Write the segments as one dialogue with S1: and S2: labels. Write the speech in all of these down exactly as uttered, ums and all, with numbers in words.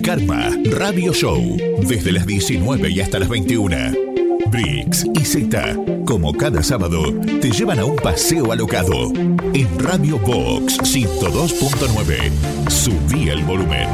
S1: Karma Radio Show, desde las diecinueve y hasta las veintiuna. Brix y Zeta, como cada sábado, te llevan a un paseo alocado. En Radio Box ciento dos punto nueve. Subí el volumen.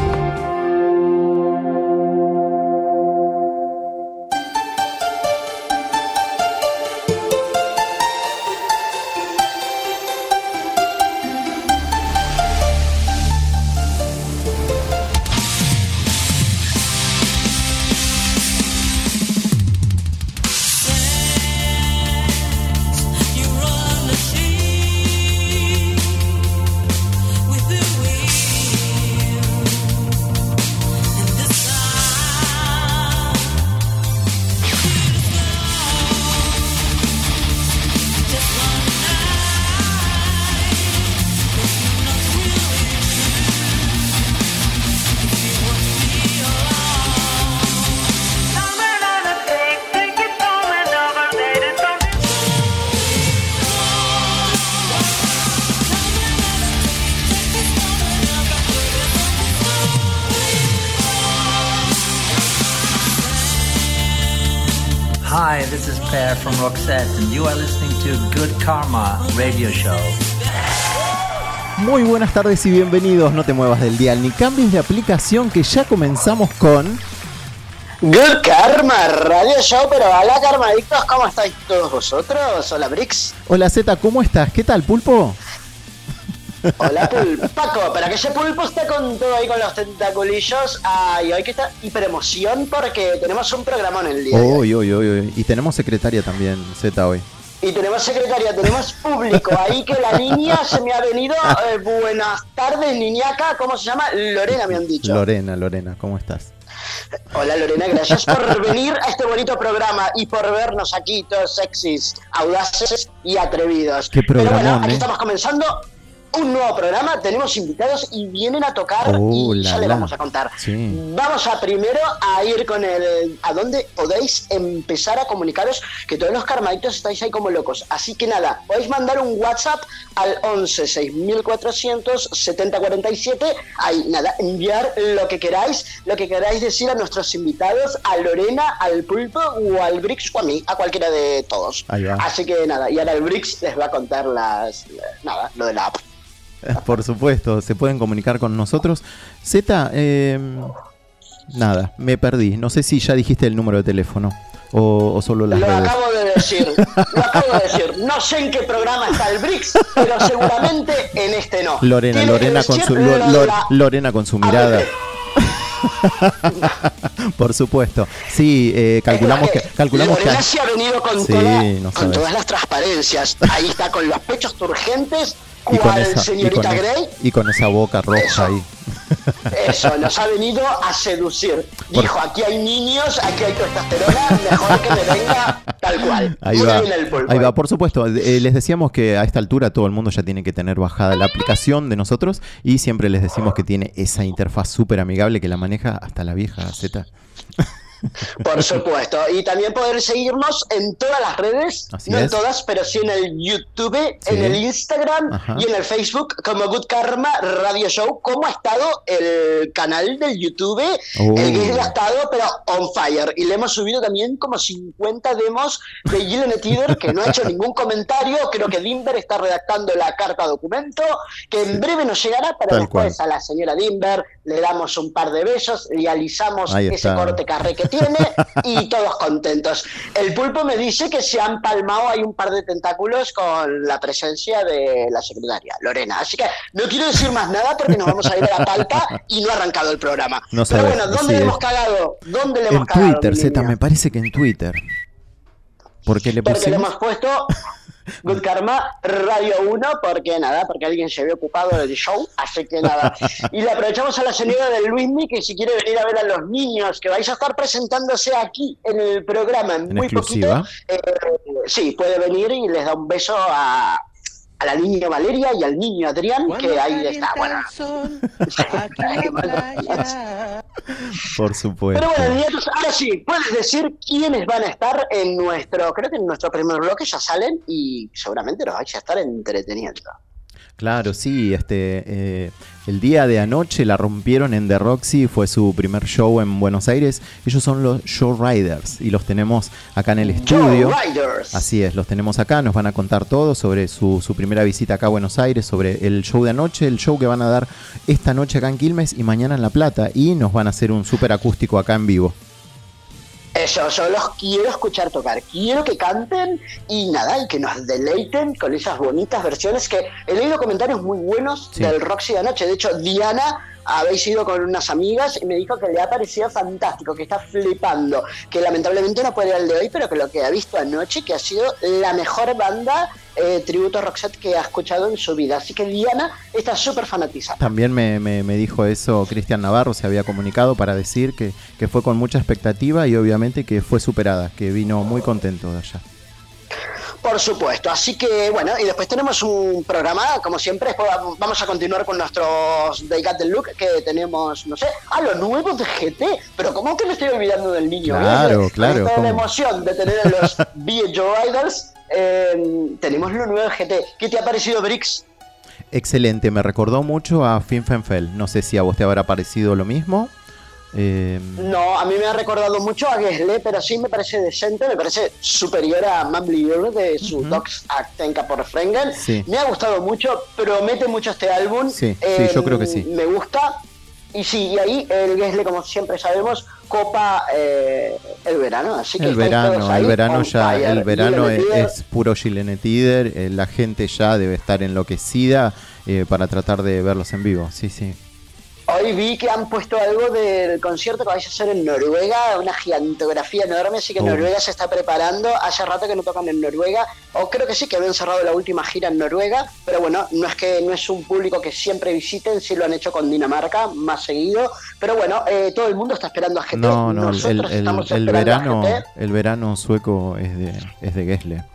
S2: Hi, this is Per from Roxette, and you are listening to Good Karma Radio Show.
S3: Muy buenas tardes y bienvenidos. No te muevas del dial ni cambies de aplicación, que ya comenzamos con
S4: Good Karma Radio Show. Pero hola, Karmadictos, ¿cómo estáis todos vosotros? Hola, Brix.
S3: Hola, Zeta, ¿cómo estás? ¿Qué tal, Pulpo?
S4: Hola, Pulpo. Paco, para que ese Pulpo esté con todo ahí con los tentaculillos. Ay, hoy que está hiperemoción porque tenemos un programón el día.
S3: Uy, uy, uy, uy. Y tenemos secretaria también, Zeta, hoy.
S4: Y tenemos secretaria, tenemos público ahí, que la niña se me ha venido. Eh, buenas tardes, niñaca. ¿Cómo se llama? Lorena, me han dicho.
S3: Lorena, Lorena, ¿cómo estás?
S4: Hola, Lorena, gracias por venir a este bonito programa y por vernos aquí todos sexys, audaces y atrevidos.
S3: Qué programón,
S4: Pero bueno, aquí
S3: eh.
S4: estamos comenzando un nuevo programa, tenemos invitados y vienen a tocar
S3: oh,
S4: y
S3: la,
S4: ya le
S3: la.
S4: vamos a contar.
S3: Sí.
S4: Vamos a primero a ir con el a donde podéis empezar a comunicaros, que todos los karmaditos estáis ahí como locos. Así que nada, podéis mandar un WhatsApp al once seis mil cuatrocientos setenta cuarenta y siete. Ahí nada, enviar lo que queráis, lo que queráis decir a nuestros invitados, a Lorena, al Pulpo o al Brix o a mí, a cualquiera de todos.
S3: Ahí va.
S4: Así que nada, y ahora el Brix les va a contar las nada, lo de la app.
S3: Por supuesto, se pueden comunicar con nosotros. Zeta, eh, nada, me perdí. No sé si ya dijiste el número de teléfono o, o solo las
S4: Lo
S3: redes.
S4: acabo de decir, lo acabo de decir. No sé en qué programa está el Brix, pero seguramente en este no.
S3: Lorena,
S4: Tiene
S3: Lorena
S4: que
S3: con
S4: decir
S3: su
S4: lo
S3: Lo-
S4: de
S3: Lo-
S4: la-
S3: Lorena con su mirada. Por supuesto. Sí, eh, calculamos que calculamos que
S4: Lorena se ha venido con,
S3: Sí,
S4: toda-
S3: no
S4: con
S3: sabes.
S4: todas las transparencias. Ahí está con los pechos turgentes,
S3: y con
S4: cual
S3: esa y
S4: señorita
S3: con,
S4: Grey.
S3: y con esa boca roja
S4: Eso.
S3: ahí.
S4: Eso, nos ha venido a seducir. Dijo, aquí hay niños, aquí hay testosterona, mejor que me venga tal cual.
S3: Ahí
S4: Muy
S3: va,
S4: bien el Pulpo.
S3: ahí va, por supuesto. Eh, les decíamos que a esta altura todo el mundo ya tiene que tener bajada la aplicación de nosotros y siempre les decimos que tiene esa interfaz súper amigable que la maneja hasta la vieja Zeta.
S4: Por supuesto, y también poder seguirnos en todas las redes,
S3: Así
S4: no
S3: es.
S4: en todas, pero sí en el YouTube,
S3: Sí.
S4: en el Instagram
S3: Ajá.
S4: y en el Facebook como Good Karma Radio Show. ¿Cómo ha estado el canal del YouTube?
S3: Oh.
S4: El que ha estado, pero on fire. Y le hemos subido también como cincuenta demos de Gillen Eater, que no ha hecho ningún comentario. Creo que Dimber está redactando la carta documento, que en breve nos llegará, pero
S3: Tal
S4: después
S3: cual.
S4: a la señora Dimber le damos un par de besos, le alisamos
S3: Ahí
S4: ese
S3: está.
S4: corte carré que tiene y todos contentos. El Pulpo me dice que se han palmado ahí un par de tentáculos con la presencia de la secretaria, Lorena. Así que no quiero decir más nada porque nos vamos a ir a la palpa y no ha arrancado el programa.
S3: No
S4: Pero
S3: sabes,
S4: bueno, ¿dónde
S3: sí,
S4: le
S3: es-
S4: hemos cagado? ¿Dónde le hemos
S3: En
S4: cagado?
S3: Twitter,
S4: mi
S3: Zeta,
S4: niña?
S3: me parece que en Twitter. Porque le
S4: Porque le
S3: pusimos.
S4: hemos puesto Good Karma Radio uno, porque nada, porque alguien se había ocupado del show, así que nada. Y le aprovechamos a la señora de Luismi, que si quiere venir a ver a los niños que vais a estar presentándose aquí en el programa en
S3: En
S4: muy
S3: exclusiva.
S4: poquito, eh, sí, puede venir y les da un beso a, a la niña Valeria y al niño Adrián, que ahí está. Bueno.
S3: Por supuesto.
S4: Pero bueno, nietos, ahora sí, puedes decir quiénes van a estar en nuestro, creo que en nuestro primer bloque ya salen y seguramente los vais a estar entreteniendo.
S3: Claro, sí, este, eh, el día de anoche la rompieron en The Roxy, fue su primer show en Buenos Aires. Ellos son los Show Riders y los tenemos acá en el estudio.
S4: Show Riders.
S3: Así es, los tenemos acá, nos van a contar todo sobre su, su primera visita acá a Buenos Aires, sobre el show de anoche, el show que van a dar esta noche acá en Quilmes y mañana en La Plata, y nos van a hacer un súper acústico acá en vivo.
S4: Eso, yo los quiero escuchar tocar, quiero que canten y nada, y que nos deleiten con esas bonitas versiones que he leído comentarios muy buenos sí. del Roxy de anoche. De hecho, Diana, habéis ido con unas amigas y me dijo que le ha parecido fantástico, que está flipando, que lamentablemente no puede ir al de hoy, pero que lo que ha visto anoche, que ha sido la mejor banda eh, tributo Roxette que ha escuchado en su vida. Así que Diana está súper fanatizada.
S3: También me, me, me dijo eso Cristian Navarro, se había comunicado para decir que, que fue con mucha expectativa y obviamente que fue superada, que vino muy contento de allá.
S4: Por supuesto, así que bueno, y después tenemos un programa, como siempre, después vamos a continuar con nuestros They Got The Look, que tenemos, no sé, a lo nuevo de G T, pero ¿cómo que me estoy olvidando del niño?
S3: Claro, ¿eh? Claro.
S4: Esta la emoción de tener a los B Joe Riders, eh, tenemos lo nuevo de G T. ¿Qué te ha parecido, Brix?
S3: Excelente, me recordó mucho a Fin Fen Fel, no sé si a vos te habrá parecido lo mismo. Eh...
S4: No, a mí me ha recordado mucho a Gessle, pero sí me parece decente, me parece superior a Mumbly Girl de su uh-huh. Dogs Actenka por Frengen. Sí. Me ha gustado mucho, promete mucho este álbum.
S3: Sí,
S4: eh,
S3: sí, yo creo que sí.
S4: Me gusta. Y sí, y ahí el Gessle, como siempre sabemos, copa eh, el verano. Así que
S3: el verano, el verano ya, fire. el verano es, es puro Gilene Tider. Eh, la gente ya debe estar enloquecida eh, para tratar de verlos en vivo. Sí, sí.
S4: Hoy vi que han puesto algo del concierto que vais a hacer en Noruega, una gigantografía enorme, así que oh. Noruega se está preparando. Hace rato que no tocan en Noruega, o creo que sí, que habían cerrado la última gira en Noruega, pero bueno, no es que no es un público que siempre visiten, sí lo han hecho con Dinamarca más seguido, pero bueno, eh, todo el mundo está esperando a G T.
S3: No, no,
S4: nosotros
S3: el,
S4: estamos
S3: el, el
S4: esperando
S3: verano,
S4: a G T.
S3: El verano sueco es de, es de Gessle.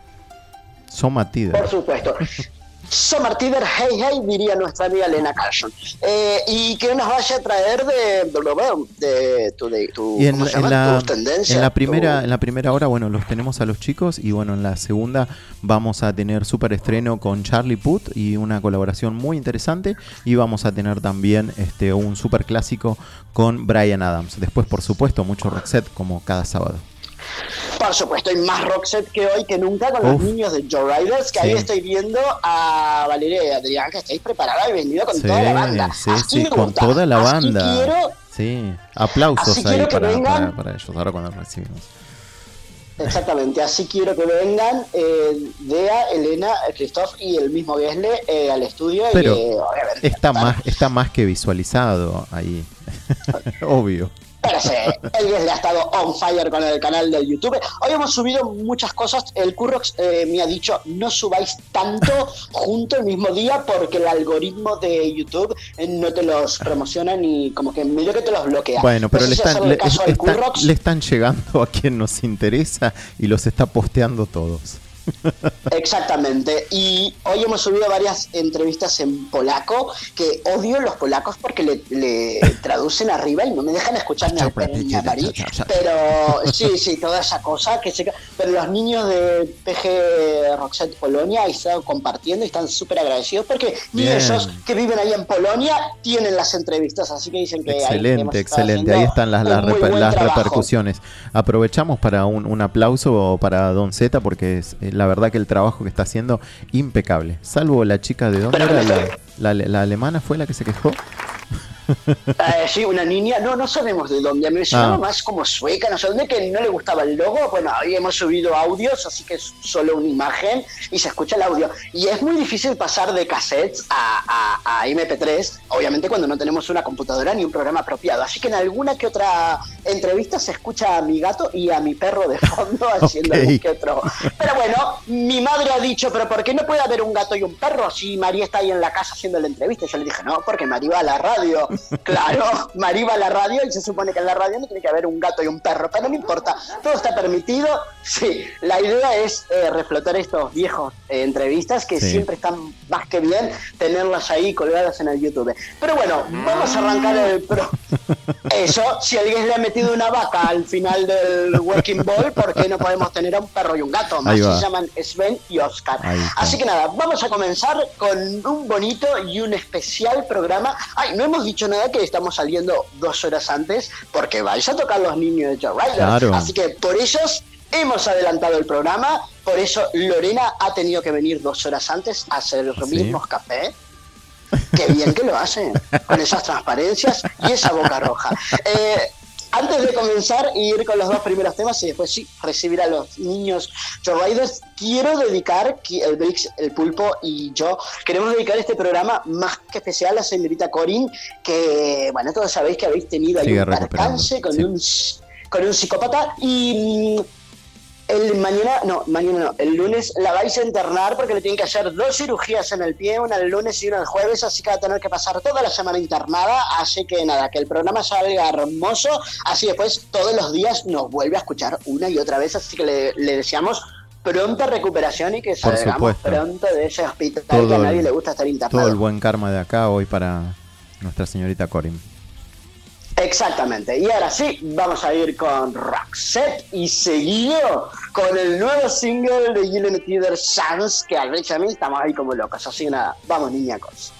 S3: Somatider.
S4: Por supuesto. Sommartider, hey hey, diría nuestra amiga Lena Carlson. Eh, y que nos vaya a traer de, de, de, tu, de tu,
S3: y en,
S4: ¿cómo se
S3: en
S4: llama?
S3: La,
S4: Tus tendencias.
S3: En la, primera,
S4: tu...
S3: en la primera hora, bueno, los tenemos a los chicos y bueno, en la segunda vamos a tener súper estreno con Charlie Puth y una colaboración muy interesante y vamos a tener también este un súper clásico con Bryan Adams. Después, por supuesto, mucho Roxette como cada sábado.
S4: Por supuesto, hay más Roxette que hoy que nunca con Uf. los niños de Joe Riders, que sí. ahí estoy viendo a Valeria y Adrián, que estáis preparados y venido con sí, toda la banda.
S3: Sí,
S4: así
S3: sí,
S4: me
S3: con
S4: gusta.
S3: toda la
S4: así
S3: banda.
S4: Quiero,
S3: sí, aplausos
S4: así
S3: ahí para,
S4: vengan,
S3: para, para ellos, ahora cuando recibimos.
S4: Exactamente, así quiero que vengan eh, Dea, Elena, Christoph y el mismo Gessle eh, al estudio.
S3: Pero
S4: y, eh,
S3: está, más, está más que visualizado ahí, obvio.
S4: Pero sí, el Gessle ha estado on fire con el canal de YouTube. Hoy hemos subido muchas cosas. El Currox eh, me ha dicho, no subáis tanto junto el mismo día porque el algoritmo de YouTube eh, no te los promociona ni como que medio que te los bloquea.
S3: Bueno, pero
S4: no
S3: le,
S4: sé
S3: están,
S4: si
S3: le,
S4: están,
S3: están, le están llegando a quien nos interesa y los está posteando todos.
S4: Exactamente, y hoy hemos subido varias entrevistas en polaco, que odio los polacos porque le, le traducen arriba y no me dejan escuchar ni a ni a Marí, pero sí, sí, toda esa cosa que se... pero los niños de P G Roxette Polonia han estado compartiendo y están súper agradecidos porque ni esos que viven ahí en Polonia tienen las entrevistas, así que dicen que
S3: excelente, ahí excelente, ahí están las, las, reper, las repercusiones. Aprovechamos para un, un aplauso para Don Z porque es la verdad que el trabajo que está haciendo impecable, salvo la chica de dónde Pero era la, la, la, la alemana fue la que se quejó.
S4: Eh, sí, una niña, no, no sabemos de dónde, me sonaba
S3: Ah.
S4: más como sueca, no sé dónde, que no le gustaba el logo. Bueno, hoy hemos subido audios, así que es solo una imagen y se escucha el audio. Y es muy difícil pasar de cassettes a, a, a eme pe tres, obviamente cuando no tenemos una computadora ni un programa apropiado. Así que en alguna que otra entrevista se escucha a mi gato y a mi perro de fondo haciendo
S3: Ok.
S4: algún que otro. Pero bueno, mi madre ha dicho, pero ¿por qué no puede haber un gato y un perro si María está ahí en la casa haciendo la entrevista? Y yo le dije, no, porque María va a la radio. Claro, Marí va a la radio y se supone que en la radio no tiene que haber un gato y un perro, pero no importa, todo está permitido. Sí, la idea es eh, reflotar estos viejos eh, entrevistas que sí. siempre están más que bien tenerlas ahí colgadas en el YouTube. Pero bueno, vamos a arrancar el pro. Eso, si alguien le ha metido una vaca al final del Working Ball, ¿por qué no podemos tener a un perro y un gato? Más se llaman Sven y Oscar. Así que nada, vamos a comenzar con un bonito y un especial programa. Ay, no hemos dicho nada que estamos saliendo dos horas antes porque vais a tocar los niños de Joe Rider. Claro. Así que por ellos hemos adelantado el programa, por eso Lorena ha tenido que venir dos horas antes a hacer los ¿Sí? mismos café. Qué bien que lo hacen, con esas transparencias y esa boca roja. Eh, antes de comenzar y ir con los dos primeros temas y después sí, recibir a los niños Joe Riders, quiero dedicar, el Brix, el Pulpo y yo, queremos dedicar este programa más que especial a la señorita Corín, que, bueno, todos sabéis que habéis tenido ahí un percance con, sí. un, con un psicópata y... El mañana, no, mañana no, el lunes la vais a internar porque le tienen que hacer dos cirugías en el pie, una el lunes y una el jueves, así que va a tener que pasar toda la semana internada, así que nada, que el programa salga hermoso, así después todos los días nos vuelve a escuchar una y otra vez, así que le, le deseamos pronta recuperación y que salgamos pronto de ese hospital todo que a nadie el, le gusta estar internado.
S3: Todo el buen karma de acá hoy para nuestra señorita Corín.
S4: Exactamente, y ahora sí, vamos a ir con Roxette y seguido con el nuevo single de Gillen Theater Sans, que al Rich a mí estamos ahí como locos, así que nada, vamos niñacos.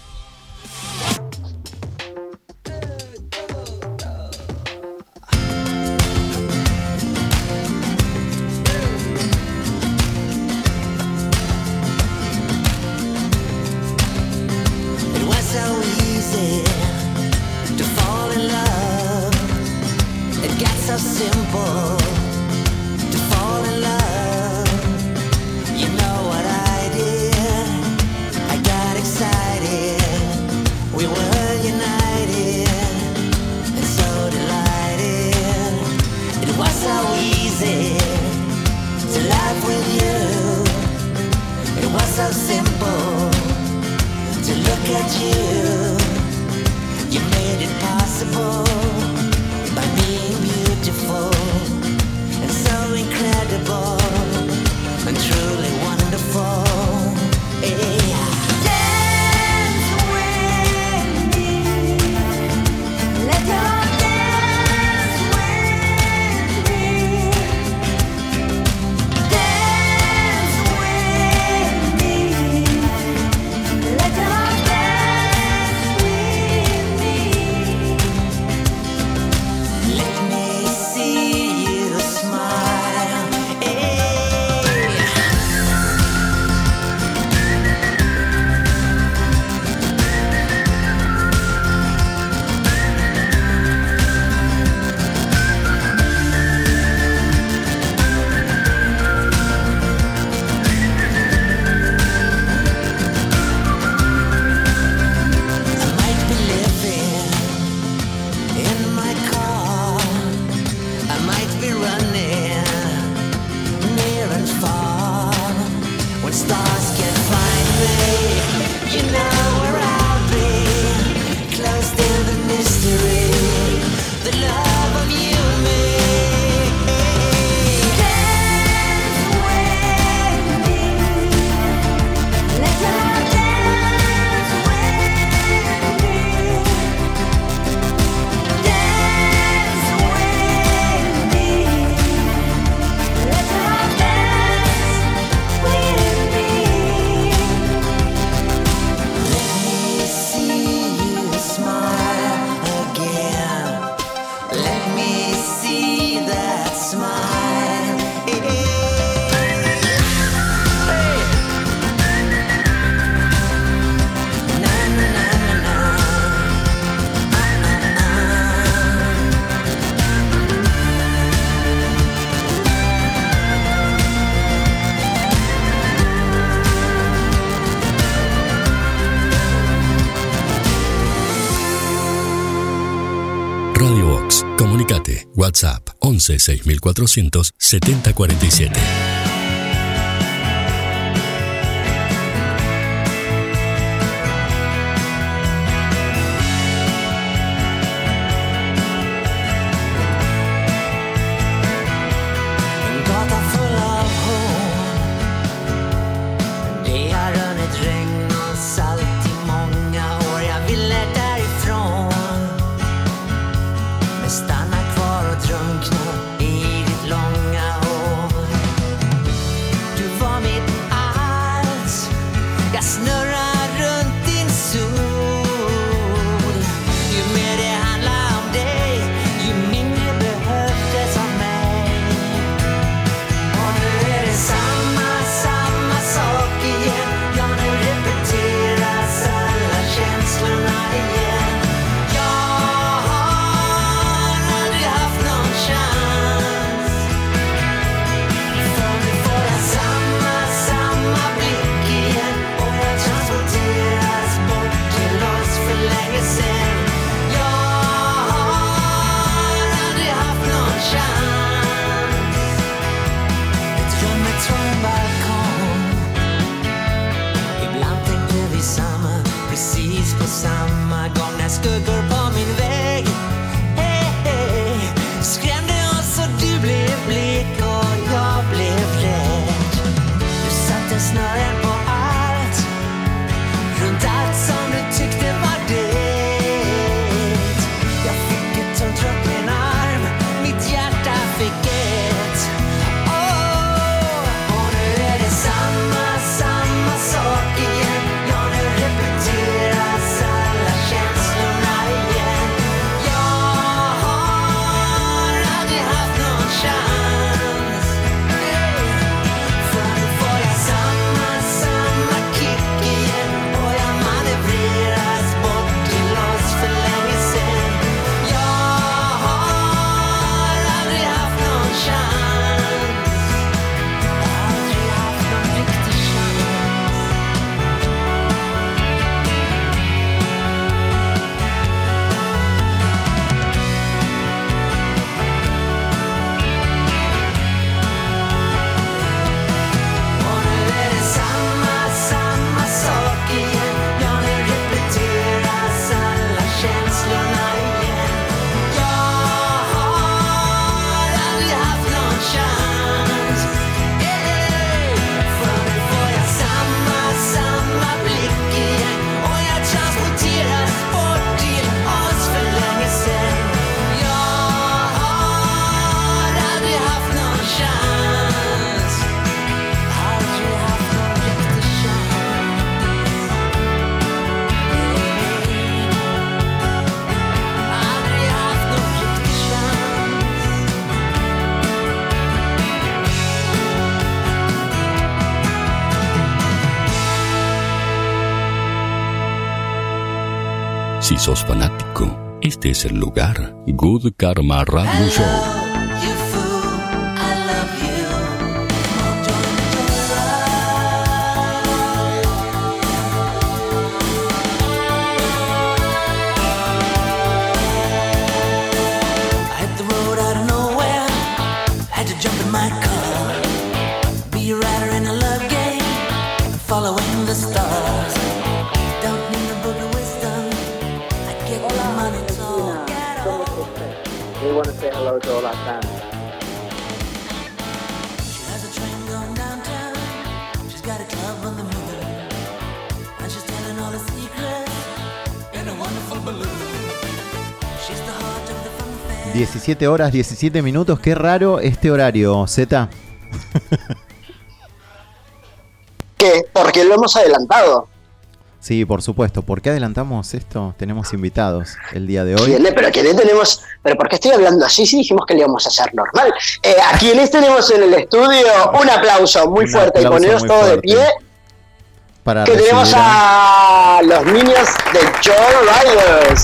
S5: It was so easy to fall in love. It got so simple to fall in love. You know what I did? I got excited. We were united and so delighted. It was so easy to love with you. It was so simple to look at you. You made it possible by being beautiful and so incredible and truly wonderful. Yeah. Dance with me. Let your dance with me. Dance with me. Let your dance with me. Let me see you smile. Hey. I might be living in my car. I might be running near and far. When stars can't find me, you know where I'll be. Close in the mystery, the love of you and me. Dance with me. Let your dance with me. Dance with me. Let your dance with me. Let me see you smile again. Let me see that smile. Hey. Na na na na na. Ah ah ah.
S6: Radio Box, comunicate. WhatsApp once seis mil cuatrocientos setenta cuarenta y siete.
S5: skuggor på min väg. Hey, hey. Skrämde oss och du blev blek och jag blev rädd. Du satte snören på allt, runt allt som du tyckte var det. Jag fick ett tunt runt min arm, mitt hjärta fick ett. Oh, och nu är det samma, samma sak igen. Ja, nu repeteras alla känslorna igen. Jag har aldrig haft någon chans. För nu får jag samma, samma kick igen. Och jag manövreras bort till oss för länge sen. Jag har aldrig haft någon chans. Aldrig haft någon riktig chans. Och nu är det samma, samma sak igen. Ja, nu repeteras alla känslorna igen. Jag har aldrig haft någon chans. Hey, för nu får jag samma, samma blick igen. Och jag transporteras bort till oss för länge sen. Jag har aldrig haft någon chans. Aldrig haft någon riktig chans. Aldrig haft någon riktig chans.
S6: Si sos fanático, este es el lugar. Good Karma Radio Show.
S5: You fool, I love you. Join the I hit the road out of nowhere. Had to jump in my car. Be a rider in a love game, following the stars. Don't need a book of wisdom. I get the money to get on.
S2: We want to say hello to all our fans.
S5: She has a train going downtown. She's got a club on the moon. And she's telling all the secrets in a wonderful balloon. She's the heart of the fun fair.
S3: diecisiete horas, diecisiete minutos. Qué raro este horario, Z.
S4: ¿Qué? Porque lo hemos adelantado.
S3: Sí, por supuesto. ¿Por qué adelantamos esto? Tenemos invitados el día de hoy.
S4: ¿Quién? Pero ¿quiénes tenemos? ¿Pero por qué estoy hablando así? Sí dijimos que le íbamos a hacer normal. Eh, ¿A quiénes tenemos en el estudio? Un aplauso muy
S3: Un
S4: fuerte y
S3: aplauso
S4: poneros
S3: muy
S4: todos de
S3: fuerte.
S4: pie.
S3: Para
S4: Que tenemos
S3: recibir a-
S4: a los niños de Joe Riders.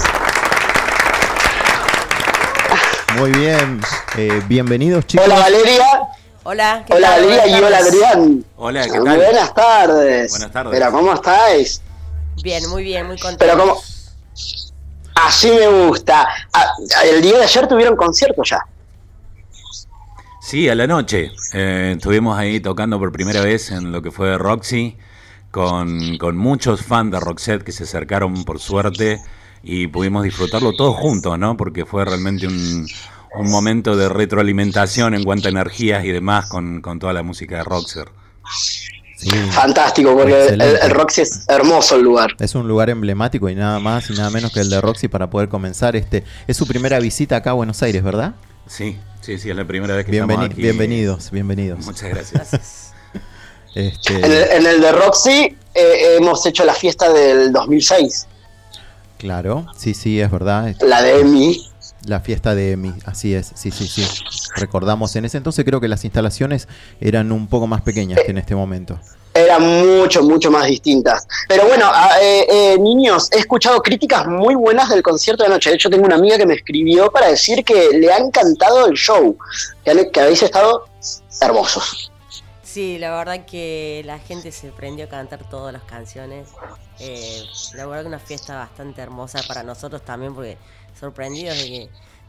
S3: Muy bien. Eh, bienvenidos, chicos.
S4: Hola Valeria.
S7: Hola, ¿qué
S4: Hola
S7: tal?
S4: Valeria
S7: Buenas
S4: y hola
S7: tardes.
S4: Adrián.
S8: Hola, ¿qué tal?
S4: Buenas tardes.
S8: Buenas tardes.
S4: Pero ¿cómo estáis?
S7: Bien, muy bien, muy contento.
S4: Pero ¿cómo? Así me gusta. Ah, el día de ayer tuvieron concierto ya.
S8: Sí, a la noche. Eh, estuvimos ahí tocando por primera vez en lo que fue Roxy, con, con muchos fans de Roxette que se acercaron por suerte y pudimos disfrutarlo todos juntos, ¿no? Porque fue realmente un, un momento de retroalimentación en cuanto a energías y demás con, con toda la música de Roxette.
S3: Sí.
S4: Fantástico, porque el,
S3: Excelente.
S4: el Roxy es hermoso el lugar.
S3: Es un lugar emblemático y nada más y nada menos que el de Roxy para poder comenzar este. Es su primera visita acá a Buenos Aires, ¿verdad?
S8: Sí, sí, sí, es la primera vez que
S3: Bienveni-
S8: estamos aquí.
S3: bienvenidos, bienvenidos.
S8: Muchas gracias.
S3: Este,
S4: En el, en el de Roxy eh, hemos hecho la fiesta del dos mil seis,
S3: claro, sí, sí, es verdad.
S4: la de Emi.
S3: La fiesta de Emi, así es, sí, sí, sí. Recordamos, en ese entonces creo que las instalaciones eran un poco más pequeñas que en este momento.
S4: Eran mucho, mucho más distintas. Pero bueno, a- eh, eh, niños, he escuchado críticas muy buenas del concierto de anoche. De hecho, tengo una amiga que me escribió para decir que le ha encantado el show, que, han- que habéis estado hermosos.
S7: Sí, la verdad que la gente se prendió a cantar todas las canciones. Eh, la verdad que una fiesta bastante hermosa para nosotros también, porque sorprendidos de que,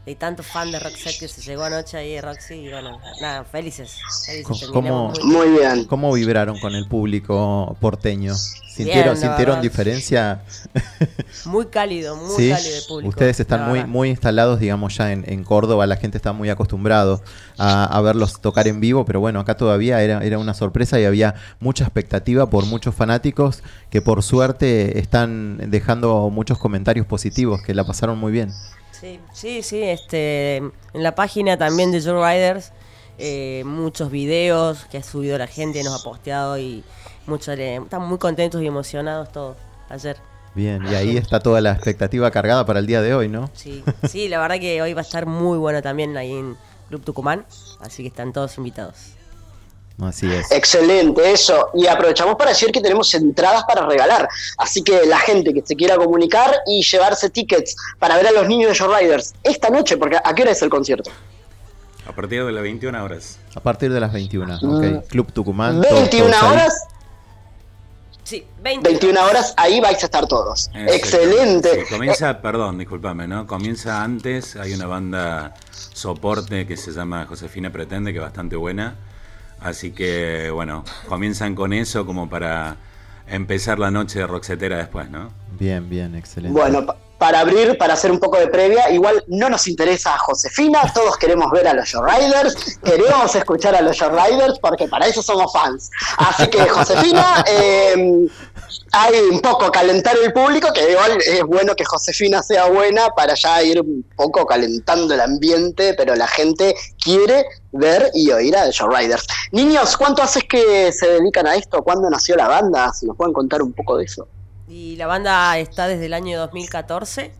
S7: de tanto fan de Roxette que se llegó anoche ahí de Roxy. Y bueno, nada, felices. felices
S3: ¿Cómo,
S4: muy bien.
S3: ¿Cómo vibraron con el público porteño? ¿Sintieron,
S7: Bien,
S3: ¿sintieron diferencia?
S7: Muy cálido, muy
S3: ¿Sí?
S7: cálido el público.
S3: Ustedes están muy,
S7: verdad.
S3: muy instalados, digamos, ya en, en Córdoba. La gente está muy acostumbrado a, a verlos tocar en vivo, pero bueno, acá todavía era, era una sorpresa y había mucha expectativa por muchos fanáticos que por suerte están dejando muchos comentarios positivos, que la pasaron muy bien.
S7: Sí, sí, sí. Este, en la página también de Joe Riders, eh, muchos videos que ha subido la gente, nos ha posteado y muchos eh, están muy contentos y emocionados todos ayer.
S3: Bien, y ahí está toda la expectativa cargada para el día de hoy, ¿no?
S7: Sí, sí, la verdad que hoy va a estar muy bueno también ahí en Club Tucumán, así que están todos invitados.
S3: Así es.
S4: Excelente, eso. Y aprovechamos para decir que tenemos entradas para regalar. Así que la gente que se quiera comunicar y llevarse tickets para ver a los niños de Joe Riders esta noche, porque ¿a qué hora es el concierto?
S8: A partir de las veintiuna horas.
S3: A partir de las veintiuna,
S4: Mm.
S3: ok. Club Tucumán. todos-
S4: veintiuna
S3: todos ahí.
S4: horas.
S7: Sí, veinte.
S4: veintiuna horas, ahí vais a estar todos.
S8: Exacto.
S4: Excelente.
S8: Sí, comienza, perdón, discúlpame, ¿no? Comienza antes, hay una banda soporte que se llama Josefina Pretende, que es bastante buena. Así que, bueno, comienzan con eso como para empezar la noche de roxetera después, ¿no?
S3: Bien, bien, excelente.
S4: Bueno, pa- para abrir, para hacer un poco de previa, igual no nos interesa a Josefina, todos queremos ver a los Joe Riders, queremos escuchar a los Joe Riders porque para eso somos fans. Así que Josefina, eh, hay un poco calentar el público, que igual es bueno que Josefina sea buena para ya ir un poco calentando el ambiente, pero la gente quiere ver y oír a los Joe Riders. Niños, ¿cuánto hace que se dedican a esto? ¿Cuándo nació la banda? Si nos pueden contar un poco de eso.
S7: Y la banda está desde el año dos mil catorce,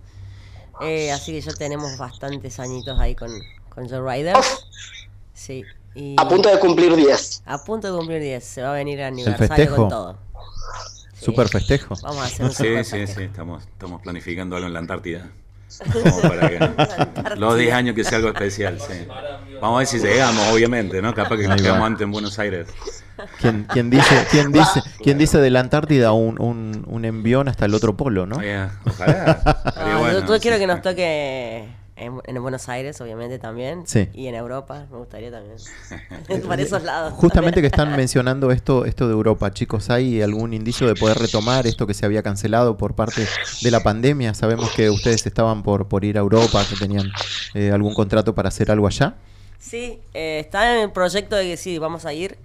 S7: eh, así que ya tenemos bastantes añitos ahí con, con Joe Riders. Sí, y
S4: A punto de cumplir diez.
S7: a punto de cumplir diez, se va a venir el
S3: el
S7: aniversario
S3: festejo.
S7: con todo. Sí.
S3: Super festejo.
S7: Vamos a hacer un
S8: Sí,
S7: super
S8: sí,
S7: festejo.
S8: sí, estamos, estamos planificando algo en la Antártida. Como para que los diez años que sea algo especial, sí. Vamos a ver si llegamos, obviamente, ¿no? Capaz que
S3: Ahí va.
S8: llegamos antes en Buenos Aires.
S3: ¿Quién, quién dice, quién dice, quién dice de la Antártida un, un, un envión hasta el otro polo, ¿no?
S8: Oye, ojalá. Estaría
S7: No,
S8: bueno,
S7: yo, yo quiero
S8: sí.
S7: que nos toque en, en Buenos Aires, obviamente también.
S3: Sí.
S7: Y en Europa, me gustaría también. Para esos lados.
S3: Justamente que están mencionando esto, esto de Europa, chicos, ¿hay algún indicio de poder retomar esto que se había cancelado por parte de la pandemia? Sabemos que ustedes estaban por, por ir a Europa, que tenían eh, algún contrato para hacer algo allá.
S7: Sí, eh, está en el proyecto de que sí, vamos a ir.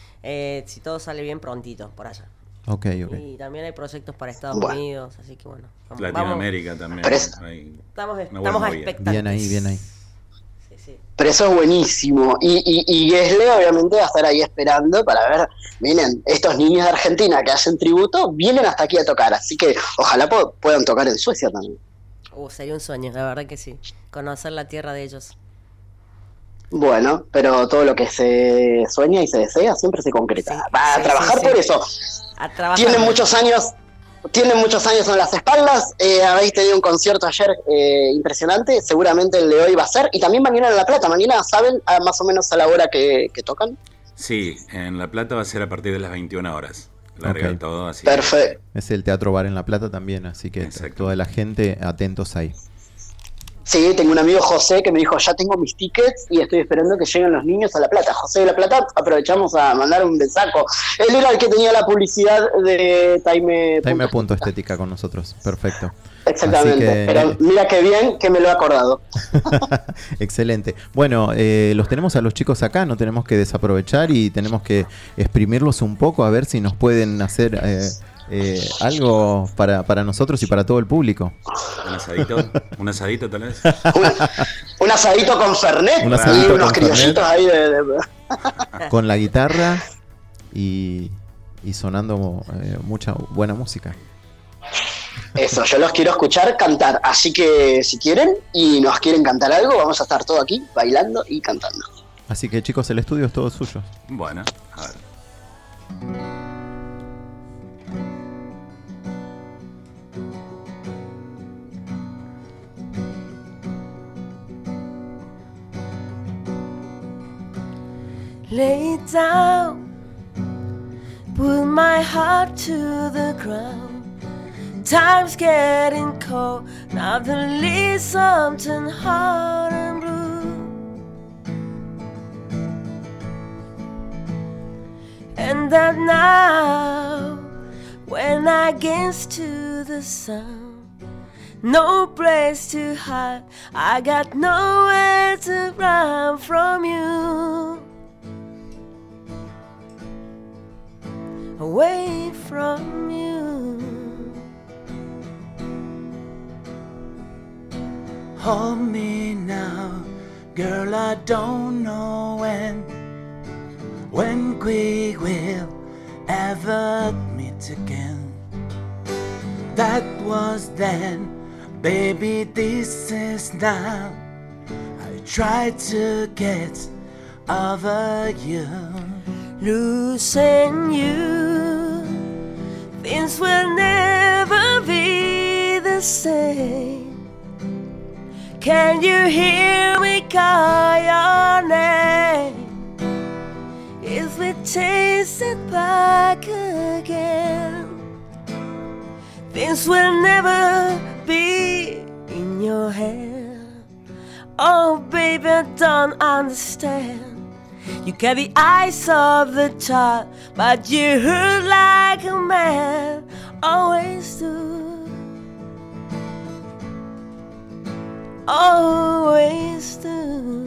S7: Eh, si todo sale bien prontito por allá.
S3: Ok, ok.
S7: Y también hay proyectos para Estados
S4: Bueno.
S7: Unidos, así que bueno. vamos-
S8: Latinoamérica también.
S4: Pero es-
S8: hay
S7: Estamos,
S8: una
S7: estamos
S8: buena movida.
S7: expectantes.
S3: Bien ahí, bien ahí.
S7: Sí, sí.
S4: Pero eso es buenísimo. Y, y, y Gesle obviamente va a estar ahí esperando para ver, miren, estos niños de Argentina que hacen tributo vienen hasta aquí a tocar. Así que ojalá po- puedan tocar en Suecia también.
S7: Uh, sería un sueño, la verdad que sí. Conocer la tierra de ellos.
S4: Bueno, pero todo lo que se sueña y se desea siempre se concreta.
S7: Sí,
S4: Va a
S7: sí,
S4: trabajar
S7: sí,
S4: por
S7: sí.
S4: eso.
S7: A trabajar.
S4: Tienen muchos años, tienen muchos años en las espaldas. Eh, habéis tenido un concierto ayer eh, impresionante. Seguramente el de hoy va a ser. Y también mañana en La Plata. Mañana saben ah, más o menos a la hora que, que tocan.
S8: Sí, en La Plata va a ser a partir de las veintiuna horas. Larga
S3: Ok.
S8: todo, así.
S4: Perfecto.
S3: Es el Teatro Bar en La Plata también, así que
S8: Exacto.
S3: toda la gente atentos ahí.
S4: Sí, tengo un amigo José que me dijo, ya tengo mis tickets y estoy esperando que lleguen los niños a La Plata. José de La Plata, aprovechamos a mandar un besaco. Él era el que tenía la publicidad de Time.
S3: Time punto estética con nosotros, perfecto.
S4: Exactamente,
S3: Así que-
S4: pero mira qué bien que me lo he acordado.
S3: Excelente. Bueno, eh, los tenemos a los chicos acá, no tenemos que desaprovechar y tenemos que exprimirlos un poco a ver si nos pueden hacer eh, eh, algo para, para nosotros y para todo el público.
S8: Un asadito, un asadito tal vez.
S4: Un, un asadito con Fernet
S3: Un
S4: y
S3: asadito
S4: unos
S3: con
S4: criollitos ahí de... de-
S3: Con la guitarra y, y sonando eh, mucha buena música.
S4: Eso, yo los quiero escuchar cantar, así que si quieren y nos quieren cantar algo, vamos a estar todos aquí bailando y cantando.
S3: Así que chicos, el estudio es todo suyo.
S8: Bueno, a ver.
S7: Lay down, put my heart to the ground. time's getting cold. Nothing leaves something hard and blue. And that now, when I gaze to the sun, no place to hide, I got nowhere to run from you. Away from you.
S9: Hold me now, girl, I don't know when When we will ever meet again. That was then, baby, this is now. I tried to get over you.
S7: Losing you, things will never be the same. Can you hear me call your name? If we taste it back again, things will never be in your hand. Oh baby, I don't understand. You got the eyes of the child, but you hurt like a man always do. Always do.